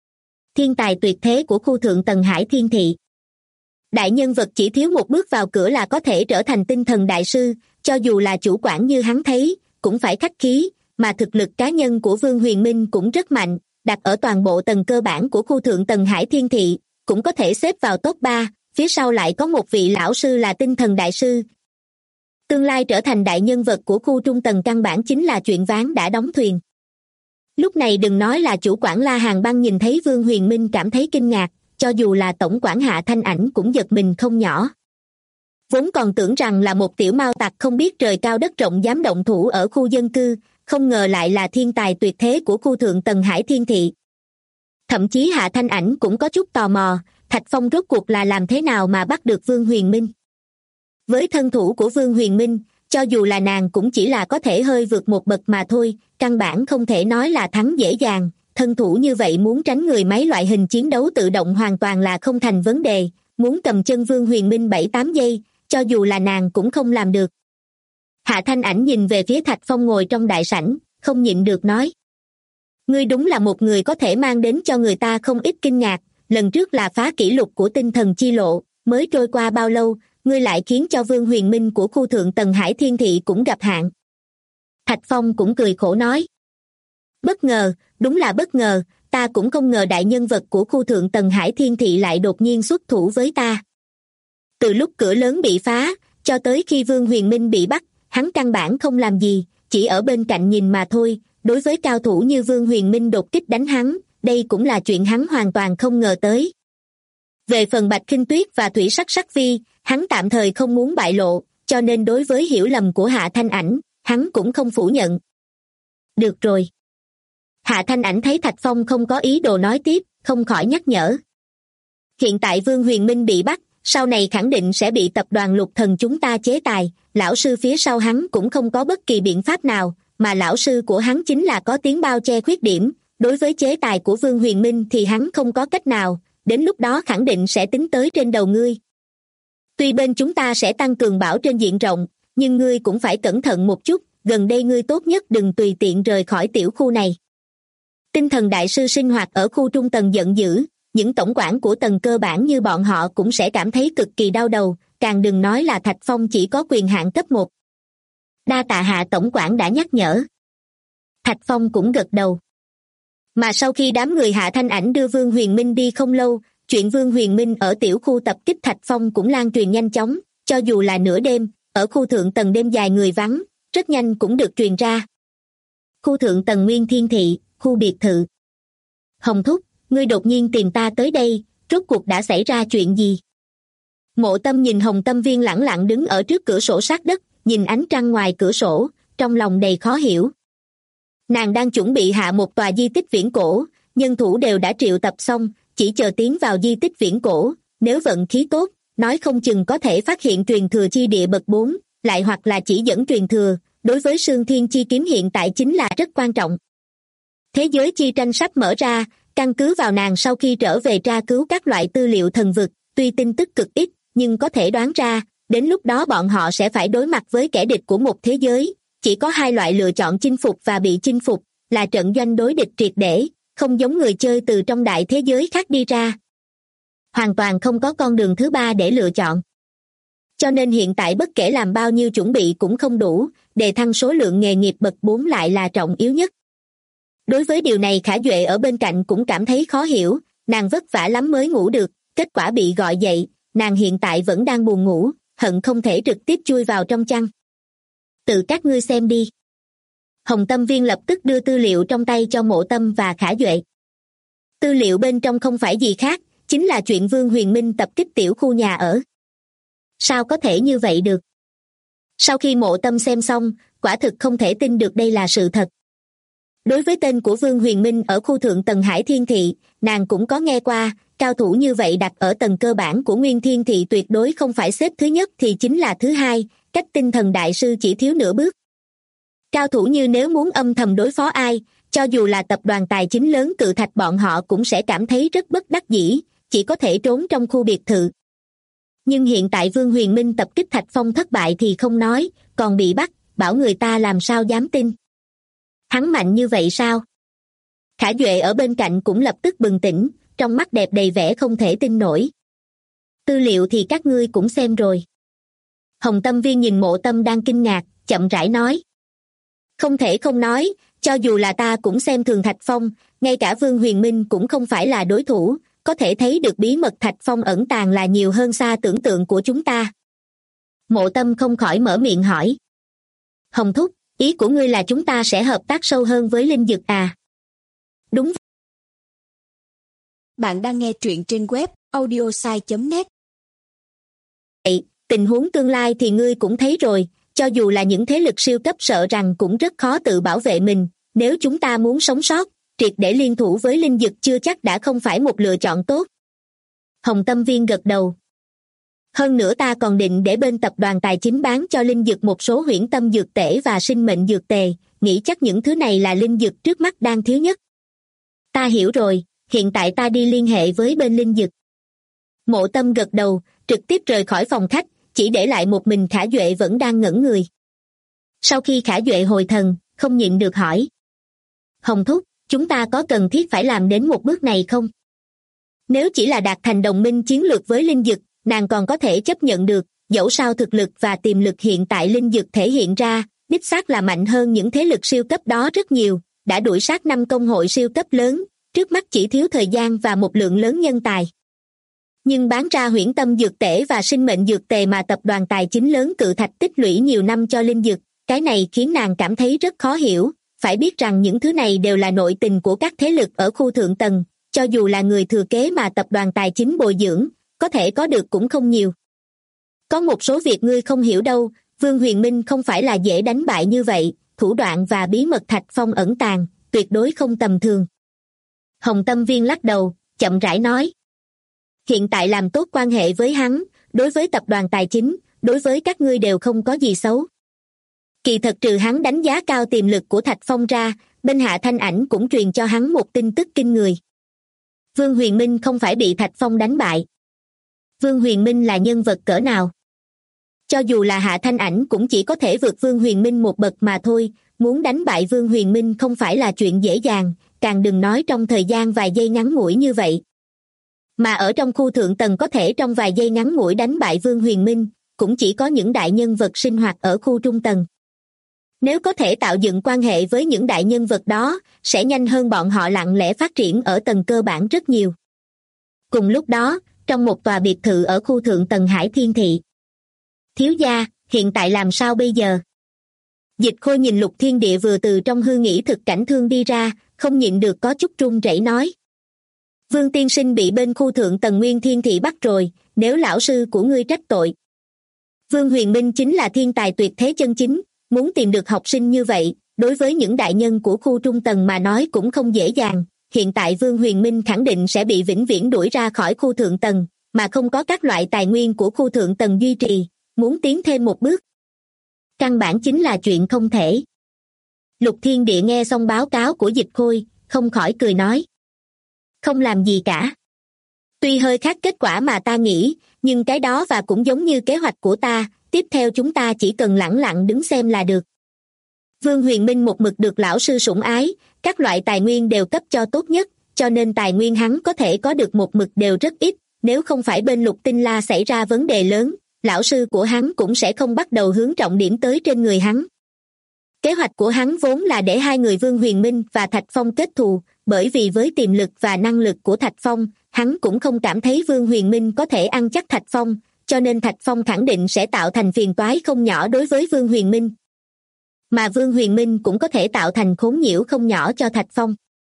thiên tài tuyệt thế của khu thượng tầng Hải Thiên Thị. Đại nhân vật chỉ thiếu một bước vào cửa là có thể trở thành tinh thần đại sư, cho dù là chủ quản như hắn thấy, cũng phải khách khí, mà thực lực cá nhân của Vương Huyền Minh cũng rất mạnh, đặt ở toàn bộ tầng cơ bản của khu thượng tầng Hải Thiên Thị, cũng có thể xếp vào top 3, phía sau lại có một vị lão sư là tinh thần đại sư. Tương lai trở thành đại nhân vật của khu trung tầng căn bản chính là chuyện ván đã đóng thuyền. Lúc này đừng nói là chủ quản La Hàng Băng nhìn thấy Vương Huyền Minh cảm thấy kinh ngạc, cho dù là tổng quản Hạ Thanh Ảnh cũng giật mình không nhỏ. Vốn còn tưởng rằng là một tiểu mao tặc không biết trời cao đất rộng dám động thủ ở khu dân cư, không ngờ lại là thiên tài tuyệt thế của khu thượng tầng Hải Thiên Thị. Thậm chí Hạ Thanh Ảnh cũng có chút tò mò, Thạch Phong rốt cuộc là làm thế nào mà bắt được Vương Huyền Minh. Với thân thủ của Vương Huyền Minh, cho dù là nàng cũng chỉ là có thể hơi vượt một bậc mà thôi, căn bản không thể nói là thắng dễ dàng, thân thủ như vậy muốn tránh người máy loại hình chiến đấu tự động hoàn toàn là không thành vấn đề, muốn cầm chân Vương Huyền Minh 7-8 giây, cho dù là nàng cũng không làm được. Hạ Thanh Ảnh nhìn về phía Thạch Phong ngồi trong đại sảnh, không nhịn được nói. Ngươi đúng là một người có thể mang đến cho người ta không ít kinh ngạc, lần trước là phá kỷ lục của tinh thần chi lộ, mới trôi qua bao lâu, ngươi lại khiến cho Vương Huyền Minh của khu thượng tầng Hải Thiên Thị cũng gặp hạn. Thạch Phong cũng cười khổ nói. Bất ngờ, đúng là bất ngờ, ta cũng không ngờ đại nhân vật của khu thượng tầng Hải Thiên Thị lại đột nhiên xuất thủ với ta. Từ lúc cửa lớn bị phá, cho tới khi Vương Huyền Minh bị bắt, hắn căn bản không làm gì, chỉ ở bên cạnh nhìn mà thôi, đối với cao thủ như Vương Huyền Minh đột kích đánh hắn, đây cũng là chuyện hắn hoàn toàn không ngờ tới. Về phần Bạch Khinh Tuyết và Thủy Sắc Sắc Vi, hắn tạm thời không muốn bại lộ, cho nên đối với hiểu lầm của Hạ Thanh Ảnh, hắn cũng không phủ nhận. Được rồi. Hạ Thanh Ảnh thấy Thạch Phong không có ý đồ nói tiếp, không khỏi nhắc nhở. Hiện tại Vương Huyền Minh bị bắt, sau này khẳng định sẽ bị tập đoàn Lục Thần chúng ta chế tài, lão sư phía sau hắn cũng không có bất kỳ biện pháp nào, mà lão sư của hắn chính là có tiếng bao che khuyết điểm, đối với chế tài của Vương Huyền Minh thì hắn không có cách nào, đến lúc đó khẳng định sẽ tính tới trên đầu ngươi. Tuy bên chúng ta sẽ tăng cường bảo trên diện rộng, nhưng ngươi cũng phải cẩn thận một chút, gần đây ngươi tốt nhất đừng tùy tiện rời khỏi tiểu khu này. Tinh thần đại sư sinh hoạt ở khu trung tầng giận dữ, những tổng quản của tầng cơ bản như bọn họ cũng sẽ cảm thấy cực kỳ đau đầu, càng đừng nói là Thạch Phong chỉ có quyền hạn cấp 1. Đa tạ Hạ tổng quản đã nhắc nhở. Thạch Phong cũng gật đầu. Mà sau khi đám người Hạ Thanh Ảnh đưa Vương Huyền Minh đi không lâu, chuyện Vương Huyền Minh ở tiểu khu tập kích Thạch Phong cũng lan truyền nhanh chóng, cho dù là nửa đêm, ở khu thượng tầng đêm dài người vắng, rất nhanh cũng được truyền ra. Khu thượng tầng Nguyên Thiên Thị, khu biệt thự. Hồng Thúc, ngươi đột nhiên tìm ta tới đây, rốt cuộc đã xảy ra chuyện gì? Mộ Tâm nhìn Hồng Tâm Viên lẳng lặng đứng ở trước cửa sổ sát đất, nhìn ánh trăng ngoài cửa sổ, trong lòng đầy khó hiểu. Nàng đang chuẩn bị hạ một tòa di tích viễn cổ, nhân thủ đều đã triệu tập xong, chỉ chờ tiến vào di tích viễn cổ, nếu vận khí tốt, nói không chừng có thể phát hiện truyền thừa chi địa bậc 4, lại hoặc là chỉ dẫn truyền thừa, đối với Sương Thiên chi kiếm hiện tại chính là rất quan trọng. Thế giới chi tranh sắp mở ra, căn cứ vào nàng sau khi trở về tra cứu các loại tư liệu thần vực, tuy tin tức cực ít, nhưng có thể đoán ra, đến lúc đó bọn họ sẽ phải đối mặt với kẻ địch của một thế giới, chỉ có hai loại lựa chọn chinh phục và bị chinh phục, là trận doanh đối địch triệt để, không giống người chơi từ trong đại thế giới khác đi ra. Hoàn toàn không có con đường thứ ba để lựa chọn. Cho nên hiện tại bất kể làm bao nhiêu chuẩn bị cũng không đủ, đề thăng số lượng nghề nghiệp bậc 4 lại là trọng yếu nhất. Đối với điều này Khả Duệ ở bên cạnh cũng cảm thấy khó hiểu, nàng vất vả lắm mới ngủ được, kết quả bị gọi dậy, nàng hiện tại vẫn đang buồn ngủ, hận không thể trực tiếp chui vào trong chăn. Tự các ngươi xem đi. Hồng Tâm Viên lập tức đưa tư liệu trong tay cho Mộ Tâm và Khả Duệ. Tư liệu bên trong không phải gì khác, chính là chuyện Vương Huyền Minh tập kích tiểu khu nhà ở. Sao có thể như vậy được? Sau khi Mộ Tâm xem xong, quả thực không thể tin được đây là sự thật. Đối với tên của Vương Huyền Minh ở khu thượng tầng Hải Thiên Thị, nàng cũng có nghe qua, cao thủ như vậy đặt ở tầng cơ bản của Nguyên Thiên Thị tuyệt đối không phải xếp thứ nhất thì chính là thứ hai, cách tinh thần đại sư chỉ thiếu nửa bước. Cao thủ như nếu muốn âm thầm đối phó ai, cho dù là tập đoàn tài chính lớn Cự Thạch bọn họ cũng sẽ cảm thấy rất bất đắc dĩ, chỉ có thể trốn trong khu biệt thự. Nhưng hiện tại Vương Huyền Minh tập kích Thạch Phong thất bại thì không nói, còn bị bắt, bảo người ta làm sao dám tin. Hắn mạnh như vậy sao? Khả Duệ ở bên cạnh cũng lập tức bừng tỉnh, trong mắt đẹp đầy vẻ không thể tin nổi. Tư liệu thì các ngươi cũng xem rồi. Hồng Tâm Viên nhìn Mộ Tâm đang kinh ngạc, chậm rãi nói. Không thể không nói, cho dù là ta cũng xem thường Thạch Phong, ngay cả Vương Huyền Minh cũng không phải là đối thủ, có thể thấy được bí mật Thạch Phong ẩn tàng là nhiều hơn xa tưởng tượng của chúng ta. Mộ Tâm không khỏi mở miệng hỏi. Hồng Thúc, ý của ngươi là chúng ta sẽ hợp tác sâu hơn với Linh Dực à? Đúng. Bạn đang nghe truyện trên web audiosai.net. Tình huống tương lai thì ngươi cũng thấy rồi, cho dù là những thế lực siêu cấp sợ rằng cũng rất khó tự bảo vệ mình, nếu chúng ta muốn sống sót, triệt để liên thủ với Linh Dực chưa chắc đã không phải một lựa chọn tốt. Hồng Tâm Viên gật đầu. Hơn nữa ta còn định để bên tập đoàn tài chính bán cho Linh Dực một số huyễn tâm dược tể và sinh mệnh dược tề, nghĩ chắc những thứ này là Linh Dực trước mắt đang thiếu nhất. Ta hiểu rồi, hiện tại ta đi liên hệ với bên Linh Dực. Mộ Tâm gật đầu, trực tiếp rời khỏi phòng khách, chỉ để lại một mình Khả Duệ vẫn đang ngẩn người. Sau khi Khả Duệ hồi thần, không nhịn được hỏi. Hồng Thúc, chúng ta có cần thiết phải làm đến một bước này không? Nếu chỉ là đạt thành đồng minh chiến lược với Linh Dực, nàng còn có thể chấp nhận được, dẫu sao thực lực và tiềm lực hiện tại Linh Dực thể hiện ra, đích xác là mạnh hơn những thế lực siêu cấp đó rất nhiều, đã đuổi sát 5 công hội siêu cấp lớn, trước mắt chỉ thiếu thời gian và một lượng lớn nhân tài. Nhưng bán ra huyễn tâm dược tể và sinh mệnh dược tề mà tập đoàn tài chính lớn Cự Thạch tích lũy nhiều năm cho Linh Dực, cái này khiến nàng cảm thấy rất khó hiểu, phải biết rằng những thứ này đều là nội tình của các thế lực ở khu thượng tầng, cho dù là người thừa kế mà tập đoàn tài chính bồi dưỡng, có thể có được cũng không nhiều. Có một số việc ngươi không hiểu đâu, Vương Huyền Minh không phải là dễ đánh bại như vậy, thủ đoạn và bí mật Thạch Phong ẩn tàng, tuyệt đối không tầm thường. Hồng Tâm Viên lắc đầu, chậm rãi nói. Hiện tại làm tốt quan hệ với hắn, đối với tập đoàn tài chính, đối với các ngươi đều không có gì xấu. Kỳ thật trừ hắn đánh giá cao tiềm lực của Thạch Phong ra, bên Hạ Thanh Ảnh cũng truyền cho hắn một tin tức kinh người. Vương Huyền Minh không phải bị Thạch Phong đánh bại. Vương Huyền Minh là nhân vật cỡ nào? Cho dù là Hạ Thanh Ảnh cũng chỉ có thể vượt Vương Huyền Minh một bậc mà thôi, muốn đánh bại Vương Huyền Minh không phải là chuyện dễ dàng, càng đừng nói trong thời gian vài giây ngắn ngủi như vậy. Mà ở trong khu thượng tầng có thể trong vài giây ngắn ngủi đánh bại Vương Huyền Minh, cũng chỉ có những đại nhân vật sinh hoạt ở khu trung tầng. Nếu có thể tạo dựng quan hệ với những đại nhân vật đó, sẽ nhanh hơn bọn họ lặng lẽ phát triển ở tầng cơ bản rất nhiều. Cùng lúc đó, trong một tòa biệt thự ở khu thượng tầng Hải Thiên Thị. Thiếu gia, hiện tại làm sao bây giờ? Dịch Khôi nhìn Lục Thiên Địa vừa từ trong hư nghĩ thực cảnh thương đi ra, không nhịn được có chút run rẩy nói. Vương tiên sinh bị bên khu thượng tầng Nguyên Thiên Thị bắt rồi, nếu lão sư của ngươi trách tội. Vương Huyền Minh chính là thiên tài tuyệt thế chân chính, muốn tìm được học sinh như vậy, đối với những đại nhân của khu trung tầng mà nói cũng không dễ dàng. Hiện tại Vương Huyền Minh khẳng định sẽ bị vĩnh viễn đuổi ra khỏi khu thượng tầng, mà không có các loại tài nguyên của khu thượng tầng duy trì, muốn tiến thêm một bước. Căn bản chính là chuyện không thể. Lục Thiên Địa nghe xong báo cáo của Dịch Khôi, không khỏi cười nói. Không làm gì cả. Tuy hơi khác kết quả mà ta nghĩ, nhưng cái đó và cũng giống như kế hoạch của ta, tiếp theo chúng ta chỉ cần lẳng lặng đứng xem là được. Vương Huyền Minh một mực được lão sư sủng ái, các loại tài nguyên đều cấp cho tốt nhất, cho nên tài nguyên hắn có thể có được một mực đều rất ít, nếu không phải bên Lục Tinh La xảy ra vấn đề lớn, lão sư của hắn cũng sẽ không bắt đầu hướng trọng điểm tới trên người hắn. Kế hoạch của hắn vốn là để hai người Vương Huyền Minh và Thạch Phong kết thù, bởi vì với tiềm lực và năng lực của Thạch Phong, hắn cũng không cảm thấy Vương Huyền Minh có thể ăn chắc Thạch Phong, cho nên Thạch Phong khẳng định sẽ tạo thành phiền toái không nhỏ đối với Vương Huyền Minh. Mà Vương Huyền Minh cũng có thể tạo thành khốn nhiễu không nhỏ cho Thạch Phong.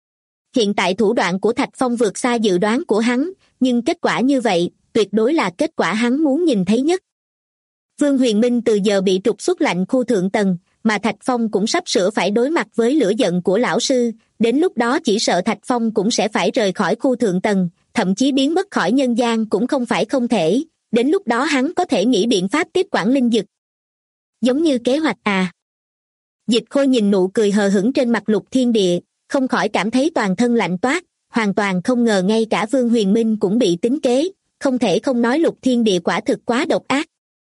Hiện tại thủ đoạn của Thạch Phong vượt xa dự đoán của hắn, nhưng kết quả như vậy, tuyệt đối là kết quả hắn muốn nhìn thấy nhất. Vương Huyền Minh từ giờ bị trục xuất lạnh khu thượng tầng, mà Thạch Phong cũng sắp sửa phải đối mặt với lửa giận của lão sư, đến lúc đó chỉ sợ Thạch Phong cũng sẽ phải rời khỏi khu thượng tầng, thậm chí biến mất khỏi nhân gian cũng không phải không thể, đến lúc đó hắn có thể nghĩ biện pháp tiếp quản linh dực. Giống như kế hoạch à? Dịch Khôi nhìn nụ cười hờ hững trên mặt Lục Thiên Địa, không khỏi cảm thấy toàn thân lạnh toát, hoàn toàn không ngờ ngay cả Vương Huyền Minh cũng bị tính kế, không thể không nói Lục Thiên Địa quả thực quá độc ác.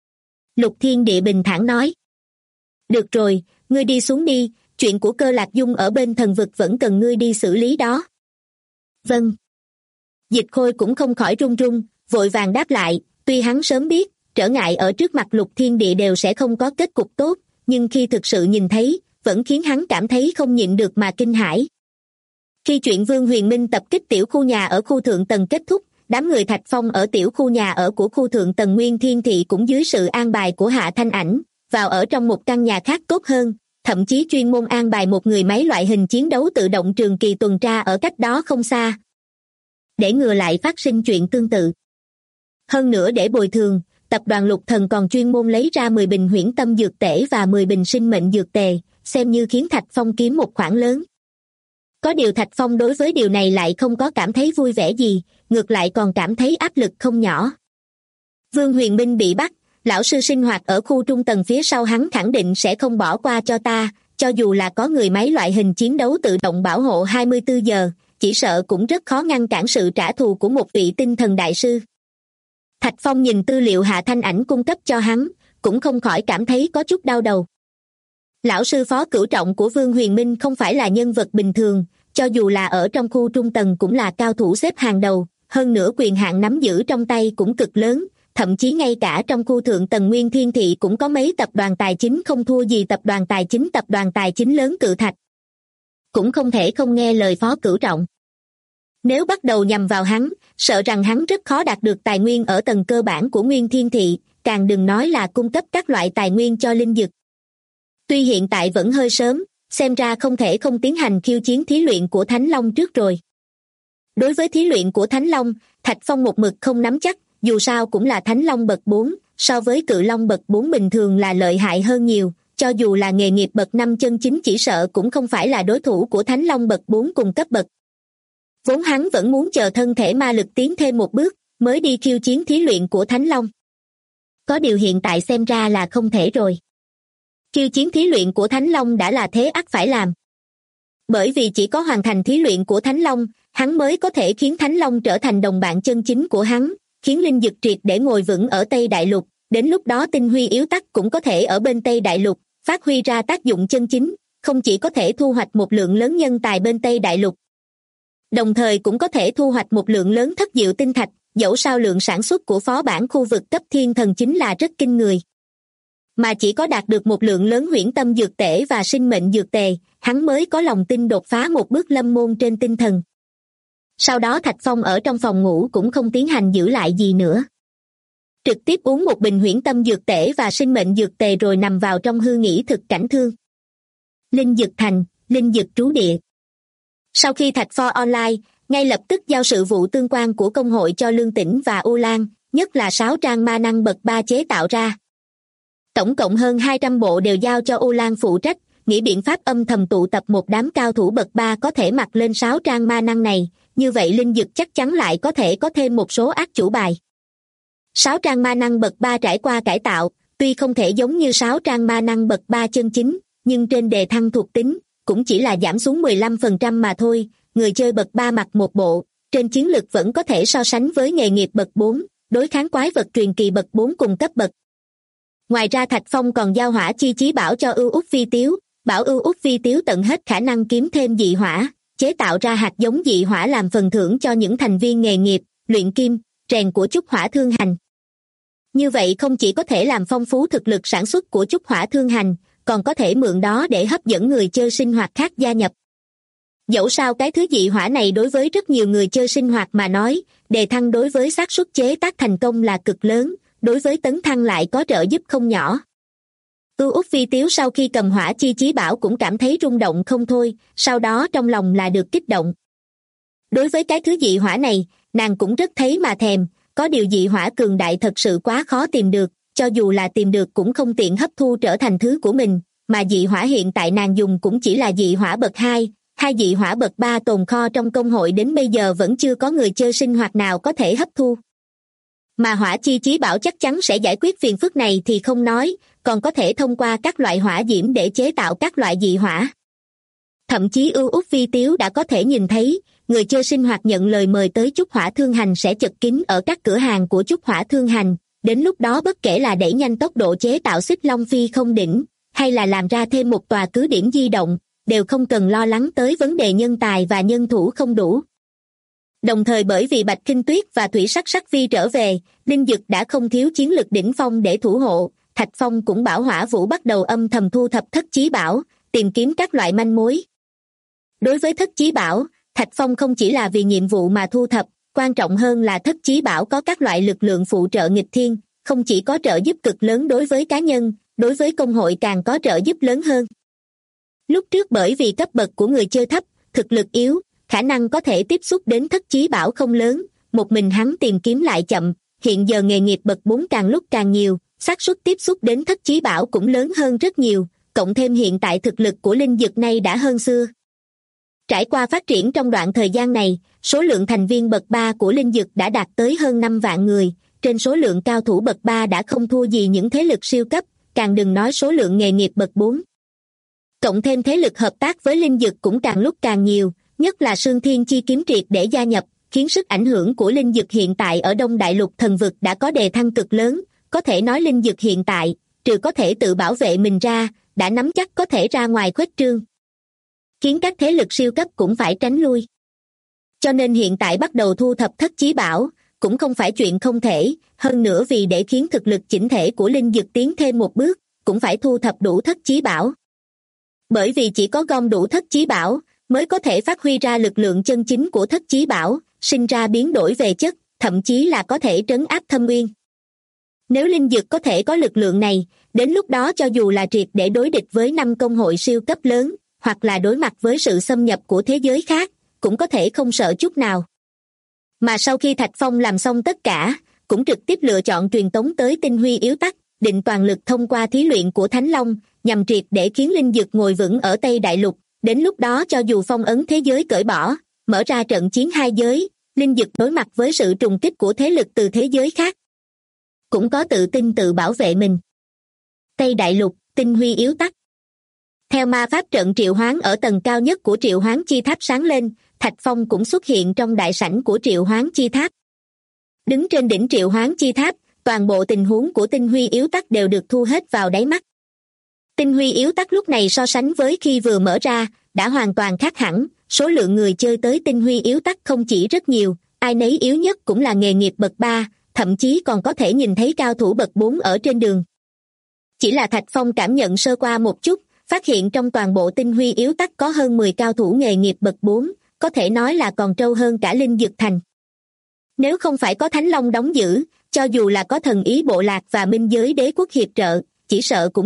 Lục Thiên Địa bình thản nói. Được rồi, ngươi đi xuống đi, chuyện của Cơ Lạc Dung ở bên thần vực vẫn cần ngươi đi xử lý đó. Vâng. Dịch Khôi cũng không khỏi run run, vội vàng đáp lại, tuy hắn sớm biết, trở ngại ở trước mặt Lục Thiên Địa đều sẽ không có kết cục tốt, nhưng khi thực sự nhìn thấy, vẫn khiến hắn cảm thấy không nhịn được mà kinh hãi. Khi chuyện Vương Huyền Minh tập kích tiểu khu nhà ở khu thượng tầng kết thúc, đám người Thạch Phong ở tiểu khu nhà ở của khu thượng tầng Nguyên Thiên Thị cũng dưới sự an bài của Hạ Thanh Ảnh, vào ở trong một căn nhà khác tốt hơn, thậm chí chuyên môn an bài một người máy loại hình chiến đấu tự động trường kỳ tuần tra ở cách đó không xa, để ngừa lại phát sinh chuyện tương tự. Hơn nữa để bồi thường, tập đoàn Lục Thần còn chuyên môn lấy ra 10 bình huyễn tâm dược tể và 10 bình sinh mệnh dược tề, xem như khiến Thạch Phong kiếm một khoản lớn. Có điều Thạch Phong đối với điều này lại không có cảm thấy vui vẻ gì, ngược lại còn cảm thấy áp lực không nhỏ. Vương Huyền Minh bị bắt, lão sư sinh hoạt ở khu trung tầng phía sau hắn khẳng định sẽ không bỏ qua cho ta, cho dù là có người máy loại hình chiến đấu tự động bảo hộ 24 giờ, chỉ sợ cũng rất khó ngăn cản sự trả thù của một vị tinh thần đại sư. Thạch Phong nhìn tư liệu Hạ Thanh Ảnh cung cấp cho hắn, cũng không khỏi cảm thấy có chút đau đầu. Lão sư phó cửu trọng của Vương Huyền Minh không phải là nhân vật bình thường, cho dù là ở trong khu trung tầng cũng là cao thủ xếp hàng đầu, hơn nữa quyền hạn nắm giữ trong tay cũng cực lớn, thậm chí ngay cả trong khu thượng tầng Nguyên Thiên Thị cũng có mấy tập đoàn tài chính không thua gì tập đoàn tài chính lớn Cự Thạch. Cũng không thể không nghe lời phó cửu trọng. Nếu bắt đầu nhằm vào hắn, sợ rằng hắn rất khó đạt được tài nguyên ở tầng cơ bản của Nguyên Thiên Thị, càng đừng nói là cung cấp các loại tài nguyên cho linh dực. Tuy hiện tại vẫn hơi sớm, xem ra không thể không tiến hành khiêu chiến thí luyện của Thánh Long trước rồi. Đối với thí luyện của Thánh Long, Thạch Phong một mực không nắm chắc, dù sao cũng là Thánh Long bậc 4, so với Cự Long bậc 4 bình thường là lợi hại hơn nhiều, cho dù là nghề nghiệp bậc 5 chân chính chỉ sợ cũng không phải là đối thủ của Thánh Long bậc 4 cùng cấp bậc. Vốn hắn vẫn muốn chờ thân thể ma lực tiến thêm một bước, mới đi khiêu chiến thí luyện của Thánh Long. Có điều hiện tại xem ra là không thể rồi. Khiêu chiến thí luyện của Thánh Long đã là thế ắt phải làm. Bởi vì chỉ có hoàn thành thí luyện của Thánh Long, hắn mới có thể khiến Thánh Long trở thành đồng bạn chân chính của hắn, khiến linh dực triệt để ngồi vững ở Tây Đại Lục, đến lúc đó tinh huy yếu tắc cũng có thể ở bên Tây Đại Lục, phát huy ra tác dụng chân chính, không chỉ có thể thu hoạch một lượng lớn nhân tài bên Tây Đại Lục, đồng thời cũng có thể thu hoạch một lượng lớn thất diệu tinh thạch, dẫu sao lượng sản xuất của phó bản khu vực cấp thiên thần chính là rất kinh người. Mà chỉ có đạt được một lượng lớn huyễn tâm dược tể và sinh mệnh dược tề, hắn mới có lòng tin đột phá một bước lâm môn trên tinh thần. Sau đó Thạch Phong ở trong phòng ngủ cũng không tiến hành giữ lại gì nữa. Trực tiếp uống một bình huyễn tâm dược tể và sinh mệnh dược tề rồi nằm vào trong hư nghỉ thực cảnh thương. Linh dực thành, linh dực trú địa. Sau khi Thạch Phò online, ngay lập tức giao sự vụ tương quan của công hội cho Lương Tĩnh và U Lan, nhất là 6 trang ma năng bậc 3 chế tạo ra. Tổng cộng hơn 200 bộ đều giao cho U Lan phụ trách, nghĩ biện pháp âm thầm tụ tập một đám cao thủ bậc 3 có thể mặc lên 6 trang ma năng này, như vậy linh dực chắc chắn lại có thể có thêm một số ác chủ bài. 6 trang ma năng bậc 3 trải qua cải tạo, tuy không thể giống như 6 trang ma năng bậc 3 chân chính, nhưng trên đề thăng thuộc tính, cũng chỉ là giảm xuống 15% mà thôi, người chơi bậc 3 mặc một bộ, trên chiến lực vẫn có thể so sánh với nghề nghiệp bậc 4, đối kháng quái vật truyền kỳ bậc 4 cùng cấp bậc. Ngoài ra Thạch Phong còn giao hỏa chi chí bảo cho Ưu Úc Vi Tiếu, bảo Ưu Úc Vi Tiếu tận hết khả năng kiếm thêm dị hỏa, chế tạo ra hạt giống dị hỏa làm phần thưởng cho những thành viên nghề nghiệp, luyện kim, rèn của Chúc Hỏa Thương Hành. Như vậy không chỉ có thể làm phong phú thực lực sản xuất của Chúc Hỏa Thương Hành, còn có thể mượn đó để hấp dẫn người chơi sinh hoạt khác gia nhập. Dẫu sao cái thứ dị hỏa này đối với rất nhiều người chơi sinh hoạt mà nói, đề thăng đối với xác suất chế tác thành công là cực lớn, đối với tấn thăng lại có trợ giúp không nhỏ. Út Phi Tiếu sau khi cầm Hỏa Chi Chí Bảo cũng cảm thấy rung động không thôi, sau đó trong lòng là được kích động. Đối với cái thứ dị hỏa này, nàng cũng rất thấy mà thèm, có điều dị hỏa cường đại thật sự quá khó tìm được, cho dù là tìm được cũng không tiện hấp thu trở thành thứ của mình, mà dị hỏa hiện tại nàng dùng cũng chỉ là dị hỏa bậc 2, hai dị hỏa bậc 3 tồn kho trong công hội đến bây giờ vẫn chưa có người chơi sinh hoạt nào có thể hấp thu. Mà Hỏa Chi Chí Bảo chắc chắn sẽ giải quyết phiền phức này thì không nói, còn có thể thông qua các loại hỏa diễm để chế tạo các loại dị hỏa. Thậm chí Út Phi Tiếu đã có thể nhìn thấy, người chơi sinh hoạt nhận lời mời tới Chúc Hỏa Thương Hành sẽ chật kín ở các cửa hàng của Chúc Hỏa Thương Hành, đến lúc đó bất kể là đẩy nhanh tốc độ chế tạo Xích Long Phi không đỉnh, hay là làm ra thêm một tòa cứ điểm di động, đều không cần lo lắng tới vấn đề nhân tài và nhân thủ không đủ. Đồng thời bởi vì Bạch Kinh Tuyết và Thủy Sắc Sắc Vi trở về, Linh Dực đã không thiếu chiến lực đỉnh phong để thủ hộ, Thạch Phong cũng bảo Hỏa Vũ bắt đầu âm thầm thu thập Thất Chí Bảo, tìm kiếm các loại manh mối. Đối với Thất Chí Bảo, Thạch Phong không chỉ là vì nhiệm vụ mà thu thập, quan trọng hơn là Thất Chí Bảo có các loại lực lượng phụ trợ nghịch thiên, không chỉ có trợ giúp cực lớn đối với cá nhân, đối với công hội càng có trợ giúp lớn hơn. Lúc trước bởi vì cấp bậc của người chơi thấp, thực lực yếu, khả năng có thể tiếp xúc đến Thất Chí Bảo không lớn, một mình hắn tìm kiếm lại chậm, hiện giờ nghề nghiệp bậc 4 càng lúc càng nhiều, xác suất tiếp xúc đến Thất Chí Bảo cũng lớn hơn rất nhiều, cộng thêm hiện tại thực lực của Linh Dực nay đã hơn xưa. Trải qua phát triển trong đoạn thời gian này, số lượng thành viên bậc 3 của Linh Dực đã đạt tới hơn 5 vạn người, trên số lượng cao thủ bậc 3 đã không thua gì những thế lực siêu cấp, càng đừng nói số lượng nghề nghiệp bậc 4. Cộng thêm thế lực hợp tác với Linh Dực cũng càng lúc càng nhiều, nhất là Sương Thiên Chi Kiếm triệt để gia nhập, khiến sức ảnh hưởng của Linh Dực hiện tại ở Đông Đại Lục thần vực đã có đề thăng cực lớn, có thể nói Linh Dực hiện tại, trừ có thể tự bảo vệ mình ra, đã nắm chắc có thể ra ngoài khuếch trương, khiến các thế lực siêu cấp cũng phải tránh lui. Cho nên hiện tại bắt đầu thu thập Thất Chí Bảo, cũng không phải chuyện không thể, hơn nữa vì để khiến thực lực chỉnh thể của Linh Dực tiến thêm một bước, cũng phải thu thập đủ Thất Chí Bảo. Bởi vì chỉ có gom đủ Thất Chí Bảo, mới có thể phát huy ra lực lượng chân chính của Thất Chí Bảo, sinh ra biến đổi về chất, thậm chí là có thể trấn áp thâm uyên. Nếu Linh Dực có thể có lực lượng này, đến lúc đó cho dù là triệt để đối địch với 5 công hội siêu cấp lớn, hoặc là đối mặt với sự xâm nhập của thế giới khác, cũng có thể không sợ chút nào. Mà sau khi Thạch Phong làm xong tất cả, cũng trực tiếp lựa chọn truyền tống tới Tinh Huy Yếu Tắc, định toàn lực thông qua thí luyện của Thánh Long, nhằm triệt để khiến Linh Dực ngồi vững ở Tây Đại Lục, đến lúc đó cho dù phong ấn thế giới cởi bỏ, mở ra trận chiến hai giới, Linh Dực đối mặt với sự trùng kích của thế lực từ thế giới khác, cũng có tự tin tự bảo vệ mình. Tây Đại Lục, Tinh Huy Yếu Tắc. Theo ma pháp trận triệu hoán ở tầng cao nhất của triệu hoán chi tháp sáng lên, Thạch Phong cũng xuất hiện trong đại sảnh của triệu hoán chi tháp. Đứng trên đỉnh triệu hoán chi tháp, toàn bộ tình huống của Tinh Huy Yếu Tắc đều được thu hết vào đáy mắt. Tinh Huy Yếu Tắc lúc này so sánh với khi vừa mở ra, đã hoàn toàn khác hẳn, số lượng người chơi tới Tinh Huy Yếu Tắc không chỉ rất nhiều, ai nấy yếu nhất cũng là nghề nghiệp bậc 3, thậm chí còn có thể nhìn thấy cao thủ bậc 4 ở trên đường. Chỉ là Thạch Phong cảm nhận sơ qua một chút, phát hiện trong toàn bộ Tinh Huy Yếu Tắc có hơn 10 cao thủ nghề nghiệp bậc 4, có thể nói là còn trâu hơn cả Linh Dực Thành. Nếu không phải có Thánh Long đóng giữ, cho dù là có Thần Ý Bộ Lạc và Minh Giới Đế Quốc hiệp trợ, chỉ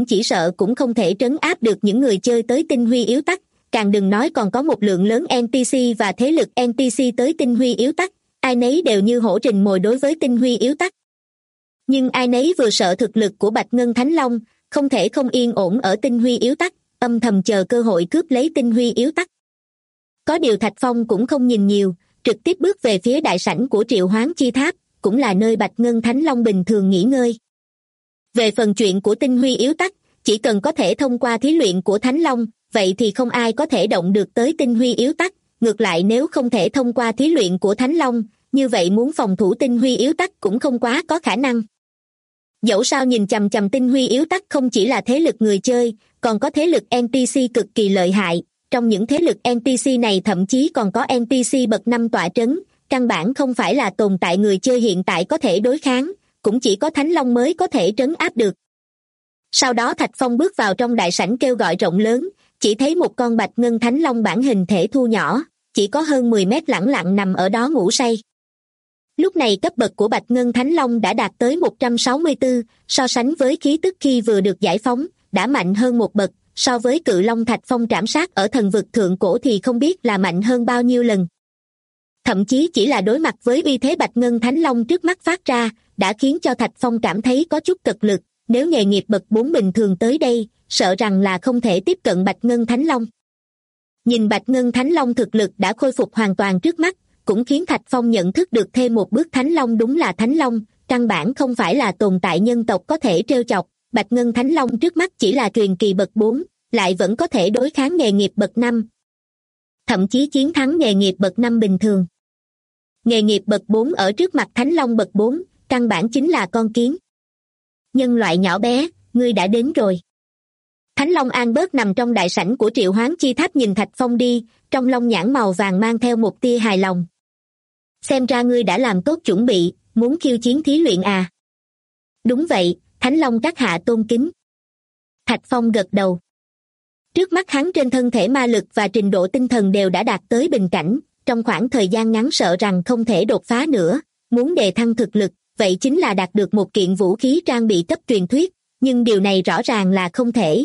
sợ cũng không thể trấn áp được những người chơi tới Tinh Huy Yếu Tắc, càng đừng nói còn có một lượng lớn NPC và thế lực NPC tới Tinh Huy Yếu Tắc, ai nấy đều như hổ rình mồi đối với Tinh Huy Yếu Tắc. Nhưng ai nấy vừa sợ thực lực của Bạch Ngân Thánh Long, không thể không yên ổn ở Tinh Huy Yếu Tắc, âm thầm chờ cơ hội cướp lấy Tinh Huy Yếu Tắc. Có điều Thạch Phong cũng không nhìn nhiều, trực tiếp bước về phía đại sảnh của triệu hoán chi tháp, cũng là nơi Bạch Ngân Thánh Long bình thường nghỉ ngơi. Về phần chuyện của Tinh Huy Yếu Tắc, chỉ cần có thể thông qua thí luyện của Thánh Long, vậy thì không ai có thể động được tới Tinh Huy Yếu Tắc. Ngược lại nếu không thể thông qua thí luyện của Thánh Long, như vậy muốn phòng thủ Tinh Huy Yếu Tắc cũng không quá có khả năng. Dẫu sao nhìn chằm chằm Tinh Huy Yếu Tắc không chỉ là thế lực người chơi, còn có thế lực NPC cực kỳ lợi hại, trong những thế lực NPC này thậm chí còn có NPC bậc 5 tọa trấn, căn bản không phải là tồn tại người chơi hiện tại có thể đối kháng, cũng chỉ có Thánh Long mới có thể trấn áp được. Sau đó Thạch Phong bước vào trong đại sảnh kêu gọi rộng lớn, chỉ thấy một con bạch ngân Thánh Long bản hình thể thu nhỏ, chỉ có hơn 10 mét lẳng lặng nằm ở đó ngủ say. Lúc này cấp bậc của bạch ngân Thánh Long đã đạt tới 164, so sánh với khí tức khi vừa được giải phóng, đã mạnh hơn một bậc, so với cự long Thạch Phong trảm sát ở thần vực thượng cổ thì không biết là mạnh hơn bao nhiêu lần. Thậm chí chỉ là đối mặt với uy thế bạch ngân Thánh Long trước mắt phát ra, đã khiến cho Thạch Phong cảm thấy có chút cật lực, nếu nghề nghiệp bậc 4 bình thường tới đây, sợ rằng là không thể tiếp cận bạch ngân Thánh Long. Nhìn bạch ngân Thánh Long thực lực đã khôi phục hoàn toàn trước mắt, cũng khiến Thạch Phong nhận thức được thêm một bước Thánh Long đúng là Thánh Long, căn bản không phải là tồn tại nhân tộc có thể trêu chọc, bạch ngân Thánh Long trước mắt chỉ là truyền kỳ bậc 4, lại vẫn có thể đối kháng nghề nghiệp bậc 5. Thậm chí chiến thắng nghề nghiệp bậc 5 bình thường. Nghề nghiệp bậc 4 ở trước mặt Thánh Long bậc 4, căn bản chính là con kiến. Nhân loại nhỏ bé, ngươi đã đến rồi. Thánh Long An bớt nằm trong đại sảnh của Triệu Hoán Chi Tháp nhìn Thạch Phong đi, trong lông nhãn màu vàng mang theo một tia hài lòng. Xem ra ngươi đã làm tốt chuẩn bị, muốn khiêu chiến thí luyện à? Đúng vậy, Thánh Long các hạ tôn kính. Thạch Phong gật đầu. Trước mắt hắn trên thân thể ma lực và trình độ tinh thần đều đã đạt tới bình cảnh, trong khoảng thời gian ngắn sợ rằng không thể đột phá nữa, muốn đề thăng thực lực, vậy chính là đạt được một kiện vũ khí trang bị cấp truyền thuyết, nhưng điều này rõ ràng là không thể.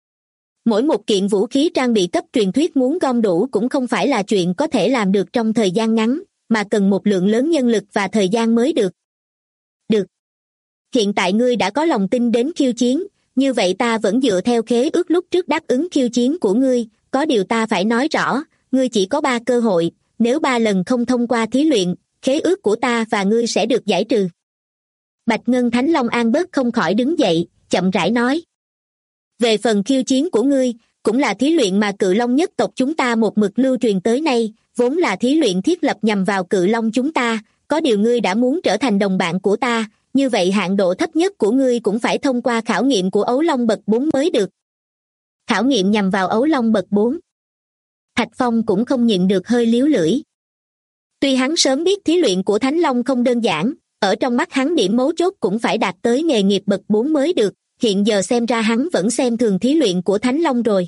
Mỗi một kiện vũ khí trang bị cấp truyền thuyết muốn gom đủ cũng không phải là chuyện có thể làm được trong thời gian ngắn, mà cần một lượng lớn nhân lực và thời gian mới được. Được. Hiện tại ngươi đã có lòng tin đến khiêu chiến, như vậy ta vẫn dựa theo khế ước lúc trước đáp ứng khiêu chiến của ngươi, có điều ta phải nói rõ, ngươi chỉ có 3 cơ hội, nếu 3 lần không thông qua thí luyện, khế ước của ta và ngươi sẽ được giải trừ. Bạch Ngân Thánh Long An bớt không khỏi đứng dậy, chậm rãi nói. Về phần khiêu chiến của ngươi, cũng là thí luyện mà cự long nhất tộc chúng ta một mực lưu truyền tới nay, vốn là thí luyện thiết lập nhằm vào cự long chúng ta, có điều ngươi đã muốn trở thành đồng bạn của ta, như vậy hạn độ thấp nhất của ngươi cũng phải thông qua khảo nghiệm của ấu long bậc 4 mới được. Khảo nghiệm nhằm vào ấu long bậc 4. Thạch Phong cũng không nhịn được hơi líu lưỡi. Tuy hắn sớm biết thí luyện của Thánh Long không đơn giản, ở trong mắt hắn điểm mấu chốt cũng phải đạt tới nghề nghiệp bậc 4 mới được, hiện giờ xem ra hắn vẫn xem thường thí luyện của Thánh Long rồi.